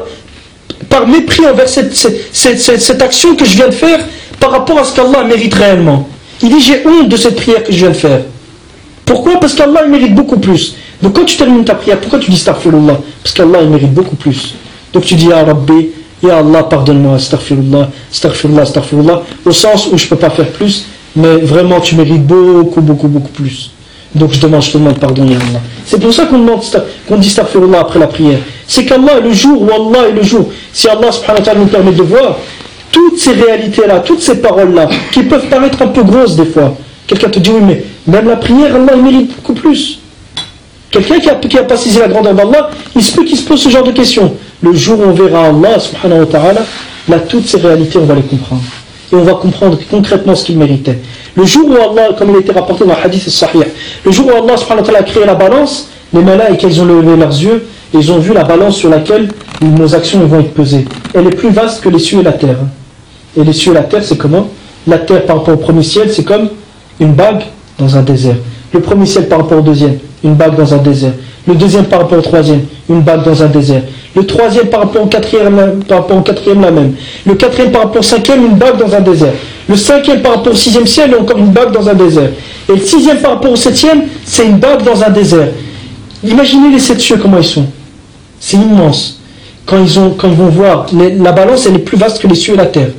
par mépris envers cette, cette, cette, cette action que je viens de faire par rapport à ce qu'Allah mérite réellement. Il dit j'ai honte de cette prière que je viens de faire. Pourquoi? Parce qu'Allah il mérite beaucoup plus. Donc quand tu termines ta prière, pourquoi tu dis astaghfirullah? Parce qu'Allah il mérite beaucoup plus. Donc tu dis ya Rabbi, ya Allah pardonne-moi, astaghfirullah, astaghfirullah, astaghfirullah, au sens où je ne peux pas faire plus, mais vraiment tu mérites beaucoup, beaucoup, beaucoup plus. Donc je demande, je te demande pardon, ya Allah. C'est pour ça qu'on demande, qu'on dit astaghfirullah après la prière. C'est qu'Allah, le jour où Allah est le jour, si Allah subhanahu wa ta'ala nous permet de voir toutes ces réalités-là, toutes ces paroles-là, qui peuvent paraître un peu grosses des fois. Quelqu'un te dit, oui, mais même la prière, Allah, il mérite beaucoup plus. Quelqu'un qui a, qui a pas saisi la grandeur d'Allah, il se peut qu'il se pose ce genre de questions. Le jour où on verra Allah subhanahu wa ta'ala, là, toutes ces réalités, on va les comprendre. Et on va comprendre concrètement ce qu'il méritait. Le jour où Allah, comme il a été rapporté dans le hadith sahih, le jour où Allah subhanahu wa ta'ala a créé la balance, les malaïques, ils ont levé leurs yeux, et ils ont vu la balance sur laquelle nos actions vont être pesées. Elle est plus vaste que les cieux et la terre. Et les cieux et la terre, c'est comment? La terre par rapport au premier ciel, c'est comme une bague dans un désert. Le premier ciel par rapport au deuxième, une bague dans un désert. Le deuxième par rapport au troisième, une bague dans un désert. Le troisième par rapport au quatrième, par rapport au quatrième la même. Le quatrième par rapport au cinquième, une bague dans un désert. Le cinquième par rapport au sixième ciel, encore une bague dans un désert. Et le sixième par rapport au septième, c'est une bague dans un désert. Imaginez les sept cieux, comment ils sont. C'est immense. Quand ils, ont, quand ils vont voir, les, la balance, elle est plus vaste que les cieux et la terre.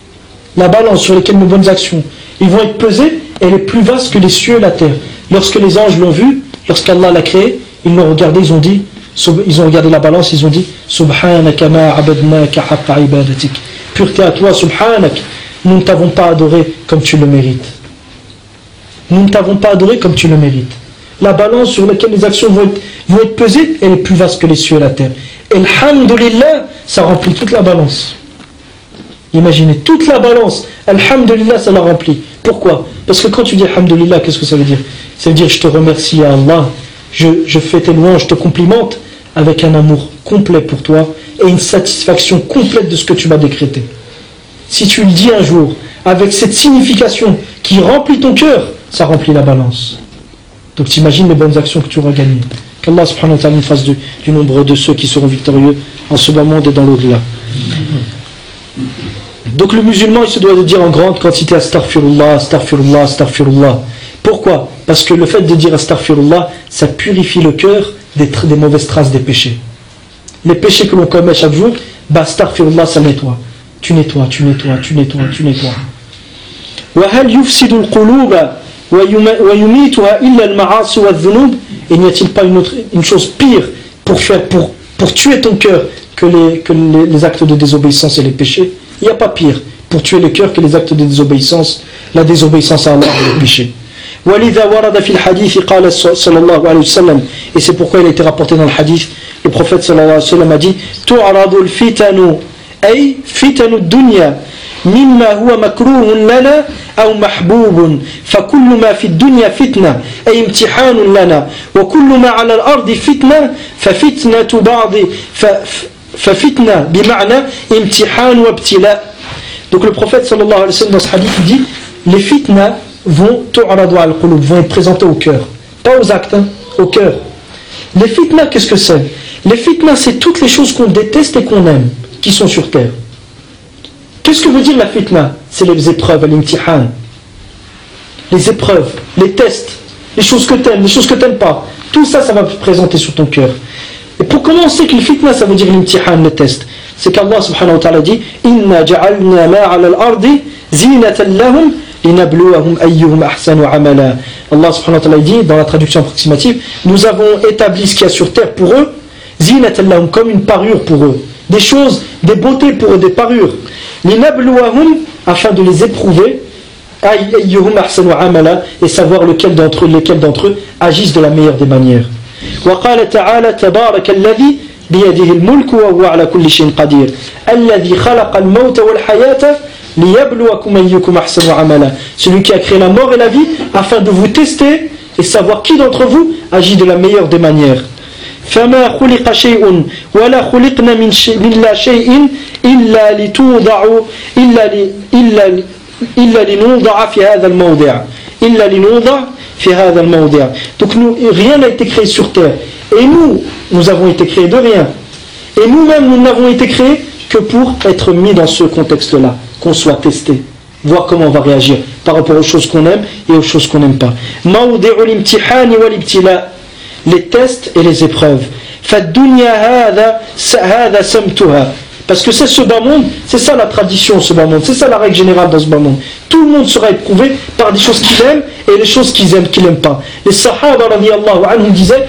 La balance sur laquelle nos bonnes actions, ils vont être pesés, elle est plus vaste que les cieux et la terre. Lorsque les anges l'ont vu, lorsqu'Allah l'a créé, ils l'ont regardé, ils ont dit, ils ont regardé la balance, ils ont dit, Subhanaka ma abadnaka haqqa ibadatik. Pureté à toi, Subhanak. Nous ne t'avons pas adoré comme tu le mérites. Nous ne t'avons pas adoré comme tu le mérites. La balance sur laquelle les actions vont être, vont être pesées, elle est plus vaste que les cieux et la terre. Et alhamdulillah, ça remplit toute la balance. Imaginez, toute la balance, alhamdulillah, ça la remplit. Pourquoi? Parce que quand tu dis alhamdulillah, qu'est-ce que ça veut dire? Ça veut dire je te remercie à Allah, je, je fais tes louanges, je te complimente avec un amour complet pour toi et une satisfaction complète de ce que tu m'as décrété. Si tu le dis un jour, avec cette signification qui remplit ton cœur, ça remplit la balance. Donc t'imagines les bonnes actions que tu auras gagnées. Qu'Allah subhanahu wa ta'ala nous fasse du, du nombre de ceux qui seront victorieux en ce bas monde et dans l'au-delà. Donc le musulman, il se doit de dire en grande quantité astaghfirullah, astaghfirullah, astaghfirullah. Pourquoi? Parce que le fait de dire astaghfirullah, ça purifie le cœur des, des mauvaises traces des péchés. Les péchés que l'on commet chaque jour, bah astaghfirullah, ça nettoie. Tu nettoies, tu nettoies, tu nettoies, tu nettoies. وَهَلْ يُفْسِدُ الْقُلُوبَ وَيُمِيتُهَا إِلَّا الْمَعَاصِ وَالذُّنُوبِ. Et n'y a-t-il pas une, autre, une chose pire pour, faire, pour, pour tuer ton cœur que, les, que les, les actes de désobéissance et les péchés? Il n'y a pas pire pour tuer le cœur que les actes de désobéissance, la désobéissance à Allah et le péché. وَلِذَا وَرَدَ فِي الْحَدِيثِ قَالَ صلى الله عليه وسلم. Et c'est pourquoi il a été rapporté dans le hadith, le prophète sallallahu alayhi wa sallam a dit تُعْرَضُ الْفِتَنُ أي فتن الدنيا مما هو مكروه لنا أو محبوب فكل ما في الدنيا فتنة أي امتحان لنا وكل ما على الأرض فتنة ففتنة بعض ففتنة بمعنى امتحان وابتلاء. Donc le prophète sallallahu alayhi wa sallam dans ce hadith il dit les fitna vont tu'radu al-qulub, vont être présentées au cœur, pas aux actes, hein, au cœur. Les fitna, qu'est-ce que c'est? Les fitna, c'est toutes les choses qu'on déteste et qu'on aime qui sont sur terre. Qu'est-ce que veut dire la fitna? C'est les épreuves, l'imtihan. Les épreuves, les tests, les choses que tu aimes, les choses que tu n'aimes pas. Tout ça, ça va se présenter sur ton cœur. Et pour comment on sait que le fitna, ça veut dire l'imtihan, le test? c'est qu'Allah subhanahu wa ta'ala dit Inna ja'alna ma 'ala al-ardi zinatan lahum linabluwahum ayyuhum ahsanu 'amala. Allah subhanahu wa ta'ala dit dans la traduction approximative, nous avons établi ce qu'il y a sur terre pour eux, zinatan lahum, comme une parure pour eux, des choses, des beautés pour eux, des parures. Linabluwahum, afin de les éprouver, ayyuhum ahsanu 'amala, et savoir lequel d'entre eux, lesquels d'entre eux agissent de la meilleure des manières. وقال تعالى تبارك الذي بيده الملك وهو على كل شيء قدير الذي خلق الموت والحياة ليبلوكم أيكم أحسن عملا. Celui qui a créé la mort et la vie afin de vous tester et savoir qui d'entre vous agit de la meilleure des manières. فما خلق شيء ولا خلقنا من لا شيء إلا لتوضع إلا إلا إلا لنوضع في هذا الموضع إلا لنوضع في هذا الموضع. Donc nous, rien n'a été créé sur terre. Et nous, nous avons été créés de rien. Et nous-mêmes, nous n'avons été créés que pour être mis dans ce contexte-là, qu'on soit testé, voir comment on va réagir par rapport aux choses qu'on aime et aux choses qu'on n'aime pas. موضع الامتحان والابتلاء, les tests et les épreuves. فالدنيا هذا هذا سمتها. Parce que c'est ce bas monde, c'est ça la tradition, ce bas monde, c'est ça la règle générale dans ce bas monde. Tout le monde sera éprouvé par des choses qu'il aime et les choses qu'ils aiment, qu'il n'aime pas. Les Sahaba radiyallahu anhum disaient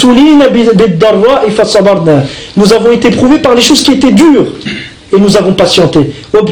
nous avons été éprouvés par les choses qui étaient dures et nous avons patienté.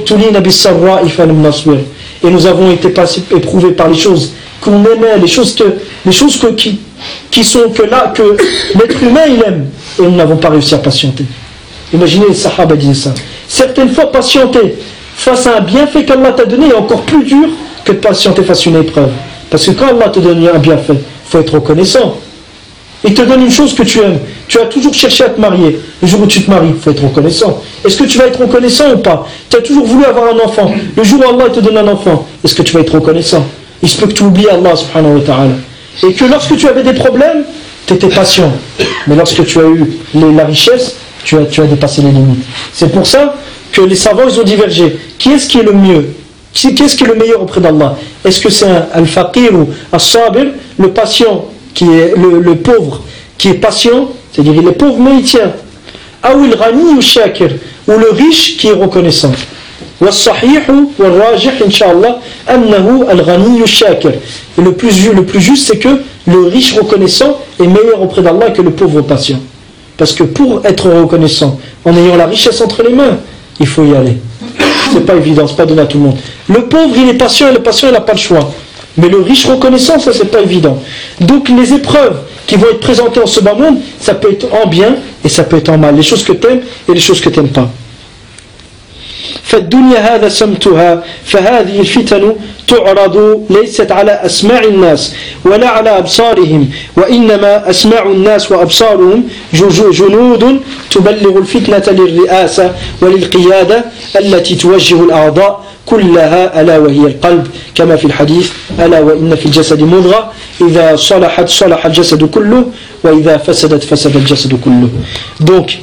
Et nous avons été éprouvés par les choses qu'on aimait, les choses, que, les choses que, qui, qui sont que là, que l'être humain il aime, et nous n'avons pas réussi à patienter. Imaginez les Sahaba disaient ça. Certaines fois, patienter face à un bienfait qu'Allah t'a donné est encore plus dur que de patienter face à une épreuve. Parce que quand Allah te donne un bienfait, il faut être reconnaissant. Il te donne une chose que tu aimes. Tu as toujours cherché à te marier. Le jour où tu te maries, il faut être reconnaissant. Est-ce que tu vas être reconnaissant ou pas? Tu as toujours voulu avoir un enfant. Le jour où Allah te donne un enfant, est-ce que tu vas être reconnaissant? Il se peut que tu oublies Allah subhanahu wa ta'ala. Et que lorsque tu avais des problèmes, tu étais patient. Mais lorsque tu as eu les, la richesse, Tu as, tu as dépassé les limites. C'est pour ça que les savants ils ont divergé. Qui est-ce qui est le mieux? Qui est-ce qui est le meilleur auprès d'Allah? Est-ce que c'est un al-faqir ou al-sabir, le patient, qui est le, le pauvre, qui est patient, c'est-à-dire il est pauvre mais il tient. Ou il-ghani ou shakir, ou le riche qui est reconnaissant. والصحيح والراجح إن شاء الله أنه الغني الشاكر. Et le plus, le plus juste c'est que le riche reconnaissant est meilleur auprès d'Allah que le pauvre patient. Parce que pour être reconnaissant, en ayant la richesse entre les mains, il faut y aller. C'est pas évident, c'est pas donné à tout le monde. Le pauvre, il est patient, et le patient, il n'a pas le choix. Mais le riche reconnaissant, ça, c'est pas évident. Donc, les épreuves qui vont être présentées en ce bas monde, ça peut être en bien et ça peut être en mal. Les choses que tu aimes et les choses que tu n'aimes pas. فالدنيا هذا سمتها فهذه الفتن تعرض ليست على أسماع الناس ولا على أبصارهم وإنما أسماع الناس وأبصارهم جنود تبلغ الفتنة للرئاسة وللقيادة التي توجه الأعضاء كلها ألا وهي القلب كما في الحديث ألا وإن في الجسد مضغة إذا صلحت صلح الجسد كله وإذا فسدت فسد الجسد كله. Donc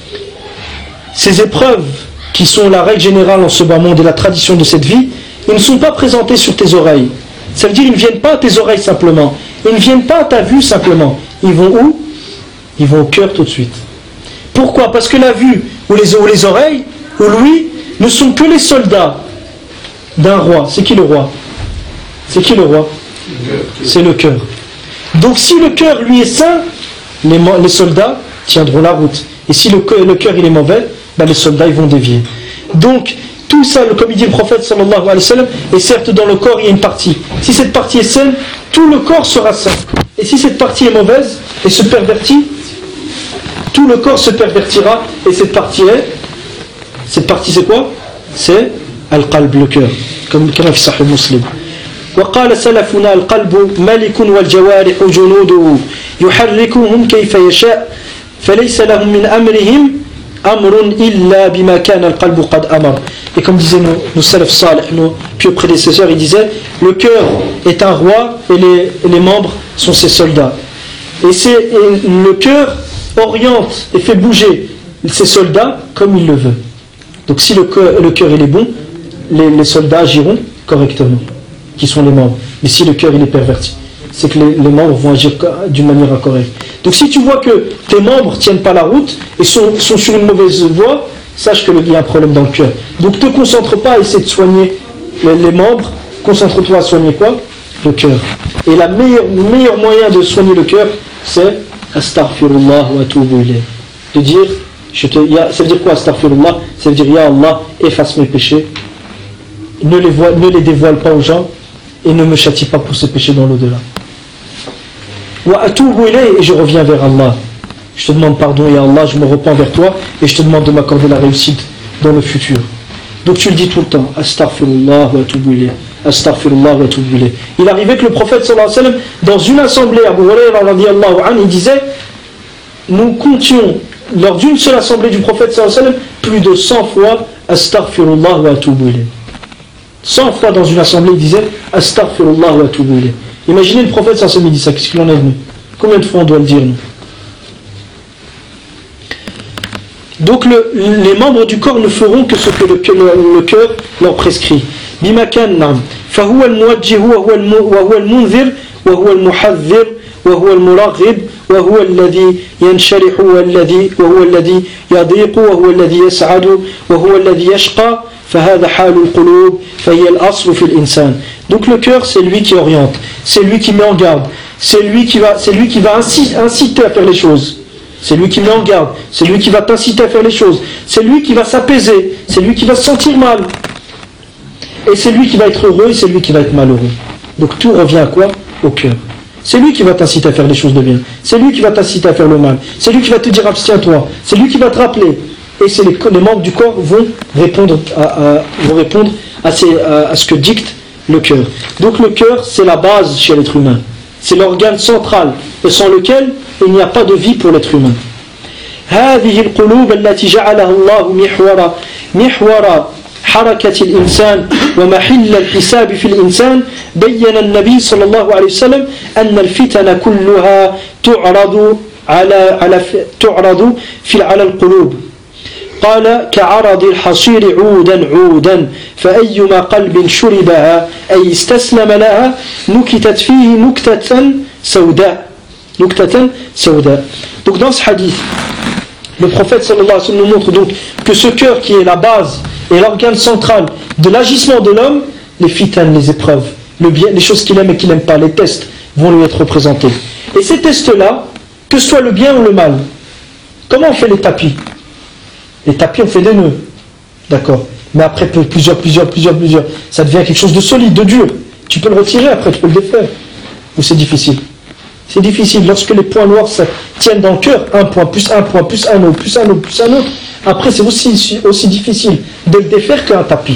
ces épreuves qui sont la règle générale en ce bas monde et la tradition de cette vie, ils ne sont pas présentés sur tes oreilles. Ça veut dire qu'ils ne viennent pas à tes oreilles simplement. Ils ne viennent pas à ta vue simplement. Ils vont où? Ils vont au cœur tout de suite. Pourquoi? Parce que la vue ou les, ou les oreilles ou l'ouïe ne sont que les soldats d'un roi. C'est qui le roi? C'est qui le roi? C'est le cœur. Donc si le cœur lui est sain, les, les soldats tiendront la route. Et si le cœur, le cœur il est mauvais, ben les soldats ils vont dévier. Donc tout ça, comme il dit le prophète sallallahu alayhi wa sallam, et certes dans le corps il y a une partie. Si cette partie est saine, tout le corps sera sain. Et si cette partie est mauvaise et se pervertit, tout le corps se pervertira. Et cette partie est, cette partie c'est quoi? C'est al-qalb, le cœur, comme comme dans Sahih Muslim. وقال سلفنا القلب ملك والجوارح جنوده يحركهم كيف يشاء فليس لهم من أمرهم أمر إلا بما كان القلب قد أمر. Et comme disaient nos, nos salaf salih, nos pieux prédécesseurs, ils disaient le cœur est un roi et les, et les membres sont ses soldats. Et, c'est, et le cœur oriente et fait bouger ses soldats comme il le veut. Donc si le cœur, le cœur il est bon, les, les soldats agiront correctement, qui sont les membres. Mais si le cœur il est perverti, c'est que les, les membres vont agir d'une manière incorrecte. Donc si tu vois que tes membres ne tiennent pas la route et sont, sont sur une mauvaise voie, sache qu'il y a un problème dans le cœur. Donc ne te concentre pas à essayer de soigner les, les membres, concentre-toi à soigner quoi? Le cœur. Et la meilleure, le meilleur moyen de soigner le cœur, c'est astaghfirullah wa atubu ilayh. De dire, je te, ya, ça veut dire quoi astaghfirullah? Ça veut dire ya Allah, efface mes péchés, ne les, voile, ne les dévoile pas aux gens et ne me châtie pas pour ces péchés dans l'au-delà. Wa atubu ilayh, et je reviens vers Allah. Je te demande pardon, ya Allah, je me repens vers toi et je te demande de m'accorder la réussite dans le futur. Donc tu le dis tout le temps, astaghfirullah wa atubu ilayh. Astaghfirullah wa atubu ilayh. Il arrivait que le prophète sallallahu alayhi wa sallam, dans une assemblée, Abu Hurayra radiyallahu anhu, il disait, nous comptions lors d'une seule assemblée du prophète sallallahu alayhi wa sallam plus de cent fois astaghfirullah wa atubu ilayh. cent fois dans une assemblée, il disait astaghfirullah wa atubu ilayh. Imaginez le prophète sallallahu alayhi wa sallam, il dit ça, qu'est-ce qu'il en est de nous? Combien de fois on doit le dire nous? Donc le, les membres du corps ne feront que ce que le, le, le cœur leur prescrit. بمكان نعم فهو الموجه وهو وهو المنذر وهو المحذر وهو المرغب وهو الذي ينشرح والذي وهو الذي يضيق وهو الذي يسعد وهو الذي يشقى فهذا حال القلوب فهي الأصل في الإنسان. Donc le cœur, c'est lui qui oriente, c'est lui qui met en garde, c'est lui qui va, c'est lui qui va inciter à faire les choses. C'est lui qui met en garde, c'est lui qui va t'inciter à faire les choses, c'est lui qui va s'apaiser, c'est lui qui va se sentir mal. Et c'est lui qui va être heureux et c'est lui qui va être malheureux. Donc tout revient à quoi? Au cœur. C'est lui qui va t'inciter à faire les choses de bien. C'est lui qui va t'inciter à faire le mal. C'est lui qui va te dire abstiens-toi. C'est lui qui va te rappeler. Et c'est les, les membres du corps vont répondre à, à, vont répondre à, ces, à, à ce que dicte le cœur. Donc le cœur, c'est la base chez l'être humain. C'est l'organe central et sans lequel il n'y a pas de vie pour l'être humain. هذه القلوب التي جعلها الله محور محور حركة الإنسان ومحل الحساب في الإنسان بين النبي صلى الله عليه وسلم أن الفتن كلها تعرض على على تعرض في على القلوب قال كعرض الحصير عودا عودا فأيما قلب شربها أي استسلم لها نكتت فيه نكتة سوداء نكتة سوداء. Donc dans ce hadith, le prophète sallallahu alayhi wa sallam nous montre donc que ce cœur qui est la base et l'organe central de l'agissement de l'homme, les fitan, les épreuves, le bien, les choses qu'il aime et qu'il n'aime pas, les tests vont lui être représentés. Et ces tests-là, que ce soit le bien ou le mal, comment on fait les tapis? Les tapis, on fait des nœuds, d'accord. Mais après plusieurs, plusieurs, plusieurs, plusieurs, ça devient quelque chose de solide, de dur. Tu peux le retirer, après tu peux le défaire. Ou c'est difficile? C'est difficile. Lorsque les points noirs ça, tiennent dans le cœur, un point, plus un point, plus un autre, plus un autre, plus un autre, après c'est aussi, aussi difficile de le défaire qu'un tapis.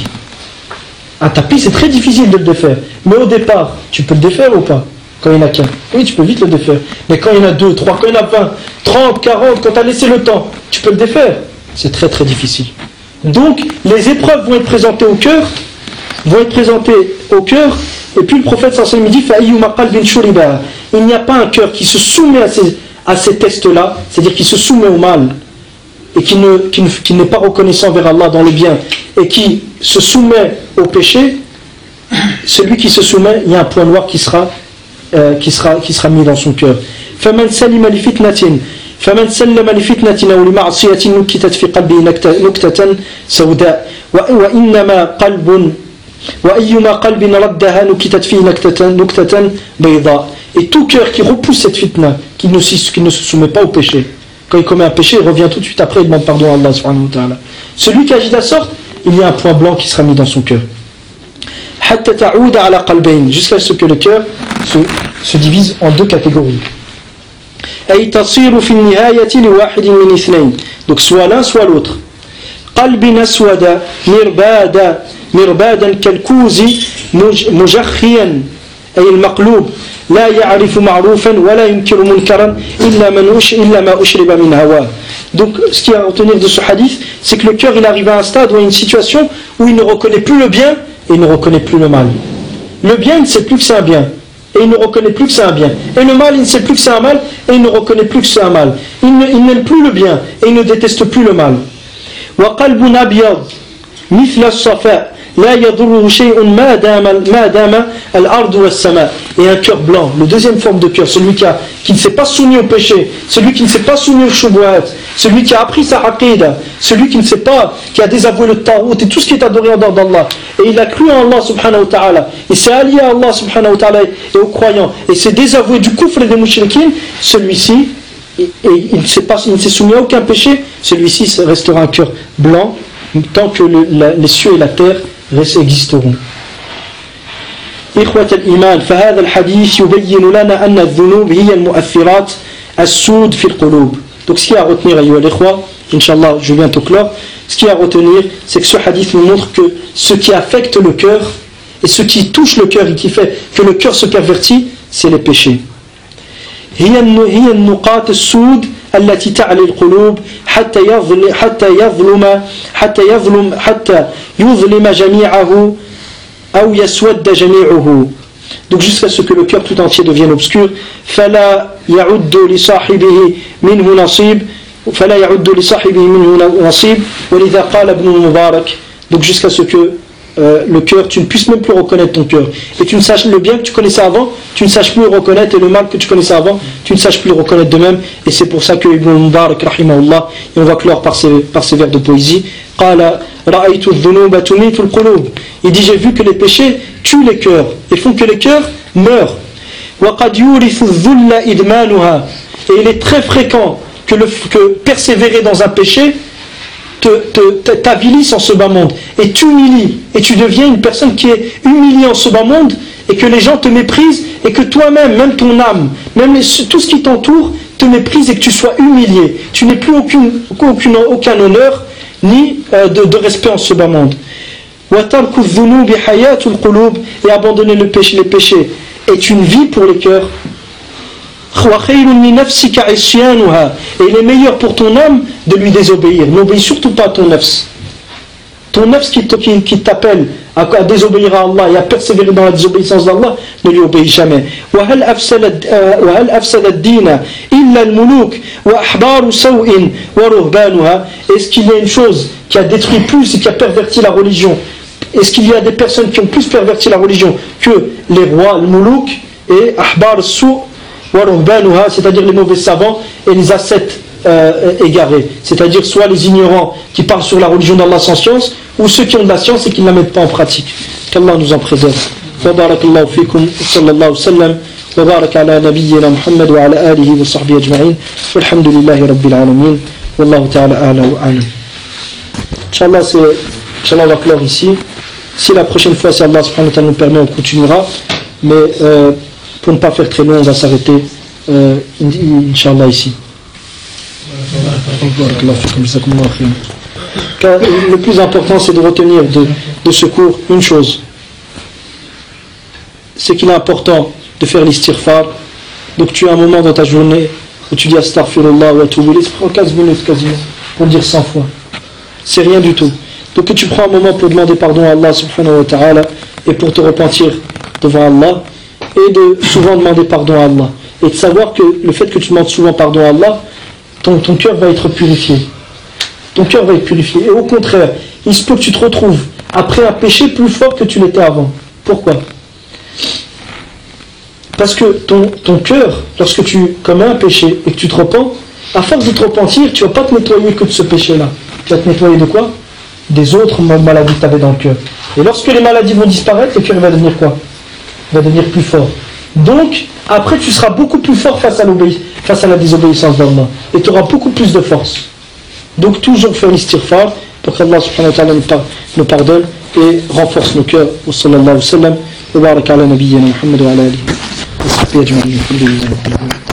Un tapis, c'est très difficile de le défaire. Mais au départ, tu peux le défaire ou pas? Quand il n'y en a qu'un. Oui, tu peux vite le défaire. Mais quand il y en a deux, trois, quand il y en a vingt, trente, quarante, quand tu as laissé le temps, tu peux le défaire. C'est très très difficile. Donc, les épreuves vont être présentées au cœur, vont être présentées au cœur, et puis le prophète sallallahu alayhi wa sallam dit il n'y a pas un cœur qui se soumet à ces, à ces tests-là, c'est-à-dire qui se soumet au mal, et qui, ne, qui, ne, qui n'est pas reconnaissant vers Allah dans le bien, et qui se soumet au péché. Celui qui se soumet, il y a un point noir qui sera, euh, qui sera, qui sera mis dans son cœur. فَمَنْ سَلِمَ لِفِتْنَةٍ فمن سلم لفتنة أو لمعصية نكتت في قلبه نكتة سوداء وإنما قلب وأيما قلب ردها نكتت فيه نكتة نكتة بيضاء. Et tout cœur qui repousse cette fitna, qui ne, qui ne se soumet pas au péché, quand il commet un péché, il revient tout de suite après et demande pardon à Allah subhanahu wa ta'ala. Celui qui agit de la sorte, il y a un point blanc qui sera mis dans son cœur. حتى تعود على قلبين, jusqu'à ce que le cœur se, se divise en deux catégories. أي تصير في النهاية لواحد من اثنين, donc soit l'un soit l'autre. قلب أسود مربادا مربادا كالكوز مجخيا أي المقلوب لا يعرف معروفا ولا ينكر منكرا إلا من إلا ما أشرب من هواه. Donc ce qu'il y a à retenir de ce hadith, c'est que le cœur il arrive à un stade ou à une situation où il ne reconnaît plus le bien et il ne reconnaît plus le mal. Le bien il ne sait plus que c'est un bien et il ne reconnaît plus que c'est un bien, et le mal il ne sait plus que c'est un mal et il ne reconnaît plus que c'est un mal. Il, ne, il n'aime plus le bien et il ne déteste plus le mal. وقلب أبيض مثل الصفاء لا يضره شيء ما دام ما دام الأرض والسماء. Et un cœur blanc, le deuxième forme de cœur, celui qui, a, qui ne s'est pas soumis au péché, celui qui ne s'est pas soumis au shubuhat, celui qui a appris sa aqidah, celui qui ne sait pas, qui a désavoué le ta'out et tout ce qui est adoré en dehors d'Allah, et il a cru en Allah subhanahu wa ta'ala, et s'est allié à Allah subhanahu wa ta'ala et aux croyants, et s'est désavoué du kufr et des mushrikin, celui-ci, et, et il ne s'est pas, il ne s'est soumis à aucun péché, celui-ci restera un cœur blanc tant que le, la, les cieux et la terre existeront. إخوة الإيمان فهذا الحديث يبين لنا أن الذنوب هي المؤثرات السود في القلوب. Donc ce qu'il y a à retenir, ayyuha al-ikhwa, Inch'Allah, je viens bientôt clore, ce qu'il y a à retenir, c'est que ce hadith nous montre que ce qui affecte le cœur et ce qui touche le cœur et qui fait que le cœur se pervertit, c'est les péchés. هي هي النقاط السود التي تعلي القلوب حتى يظلم حتى يظلم حتى يظلم حتى يظلم جميعه أو يسود جميعه. Donc jusqu'à ce que le cœur tout entier devienne obscur. فلا يعد لصاحبه منه نصيب فلا يعد لصاحبه منه نصيب ولذا قال ابن المبارك. Donc jusqu'à ce que Euh, le cœur, tu ne puisses même plus reconnaître ton cœur. Et tu ne saches le bien que tu connaissais avant, tu ne saches plus le reconnaître, et le mal que tu connaissais avant, tu ne saches plus le reconnaître de même. Et c'est pour ça que Ibn Mubarak, rahimahullah, et on va clore par ces, par ces vers de poésie, Qala, ra'aytu dhunuba tumitu al-qulub. Il dit, j'ai vu que les péchés tuent les cœurs, et font que les cœurs meurent. Wa qad yurithu dhulla idmanuha. Et il est très fréquent que, le, que persévérer dans un péché te, te, t'avilisse en ce bas monde et t'humilie et tu deviens une personne qui est humiliée en ce bas monde et que les gens te méprisent et que toi-même, même ton âme, même les, tout ce qui t'entoure te méprise et que tu sois humilié. Tu n'aies plus aucune, aucune, aucun honneur ni euh, de, de respect en ce bas monde. Et abandonner le péché, les péchés est une vie pour les cœurs. Et il est meilleur pour ton âme de lui désobéir. N'obéis surtout pas à ton nafs. Ton nafs qui, qui, qui t'appelle à, à désobéir à Allah et à persévérer dans la désobéissance d'Allah, ne lui obéis jamais. Est-ce qu'il y a une chose qui a détruit plus et qui a perverti la religion? Est-ce qu'il y a des personnes qui ont plus perverti la religion que les rois, le moulouk et ahbar sou, c'est-à-dire les mauvais savants et les ascètes euh, égarés, c'est-à-dire soit les ignorants qui parlent sur la religion d'Allah sans science, ou ceux qui ont de la science et qui ne la mettent pas en pratique. Qu'Allah nous en préserve. Wa barakallahu fikum, sallallahu sallam, wa baraka ala nabiyyina Muhammad wa ala alihi wa sahbihi ajma'in, walhamdulillahi rabbil alamin, wallahu ta'ala a'la wa a'lam. Inch'Allah, c'est, Inch'Allah, on va clore ici. Si la prochaine fois, si Allah subhanahu wa ta'ala nous permet, on continuera, mais euh, pour ne pas faire très long, on va s'arrêter, euh, Inch'Allah, ici. Car le plus important, c'est de retenir de, de ce cours une chose. C'est qu'il est important de faire l'istighfar. Donc tu as un moment dans ta journée où tu dis astaghfirullah wa atubu ilayh, prends quinze minutes quasiment pour dire cent fois. C'est rien du tout. Donc que tu prends un moment pour demander pardon à Allah subhanahu wa ta'ala et pour te repentir devant Allah et de souvent demander pardon à Allah. Et de savoir que le fait que tu demandes souvent pardon à Allah, ton, ton cœur va être purifié. Ton cœur va être purifié. Et au contraire, il se peut que tu te retrouves après un péché plus fort que tu l'étais avant. Pourquoi ? Parce que ton, ton cœur, lorsque tu commets un péché et que tu te repens, à force de te repentir, tu ne vas pas te nettoyer que de ce péché-là. Tu vas te nettoyer de quoi ? Des autres maladies que tu avais dans le cœur. Et lorsque les maladies vont disparaître, le cœur va devenir quoi ? Il va devenir plus fort. Donc, après, tu seras beaucoup plus fort face à, face à la désobéissance d'Allah. Et tu auras beaucoup plus de force. Donc, toujours faire l'istighfar pour qu'Allah subhanahu wa ta'ala nous pardonne et renforce nos cœurs. Wa sallallahu wa sallam wa baraka ala nabiyyina Muhammad wa ala alihi wa sahbihi ajma'in.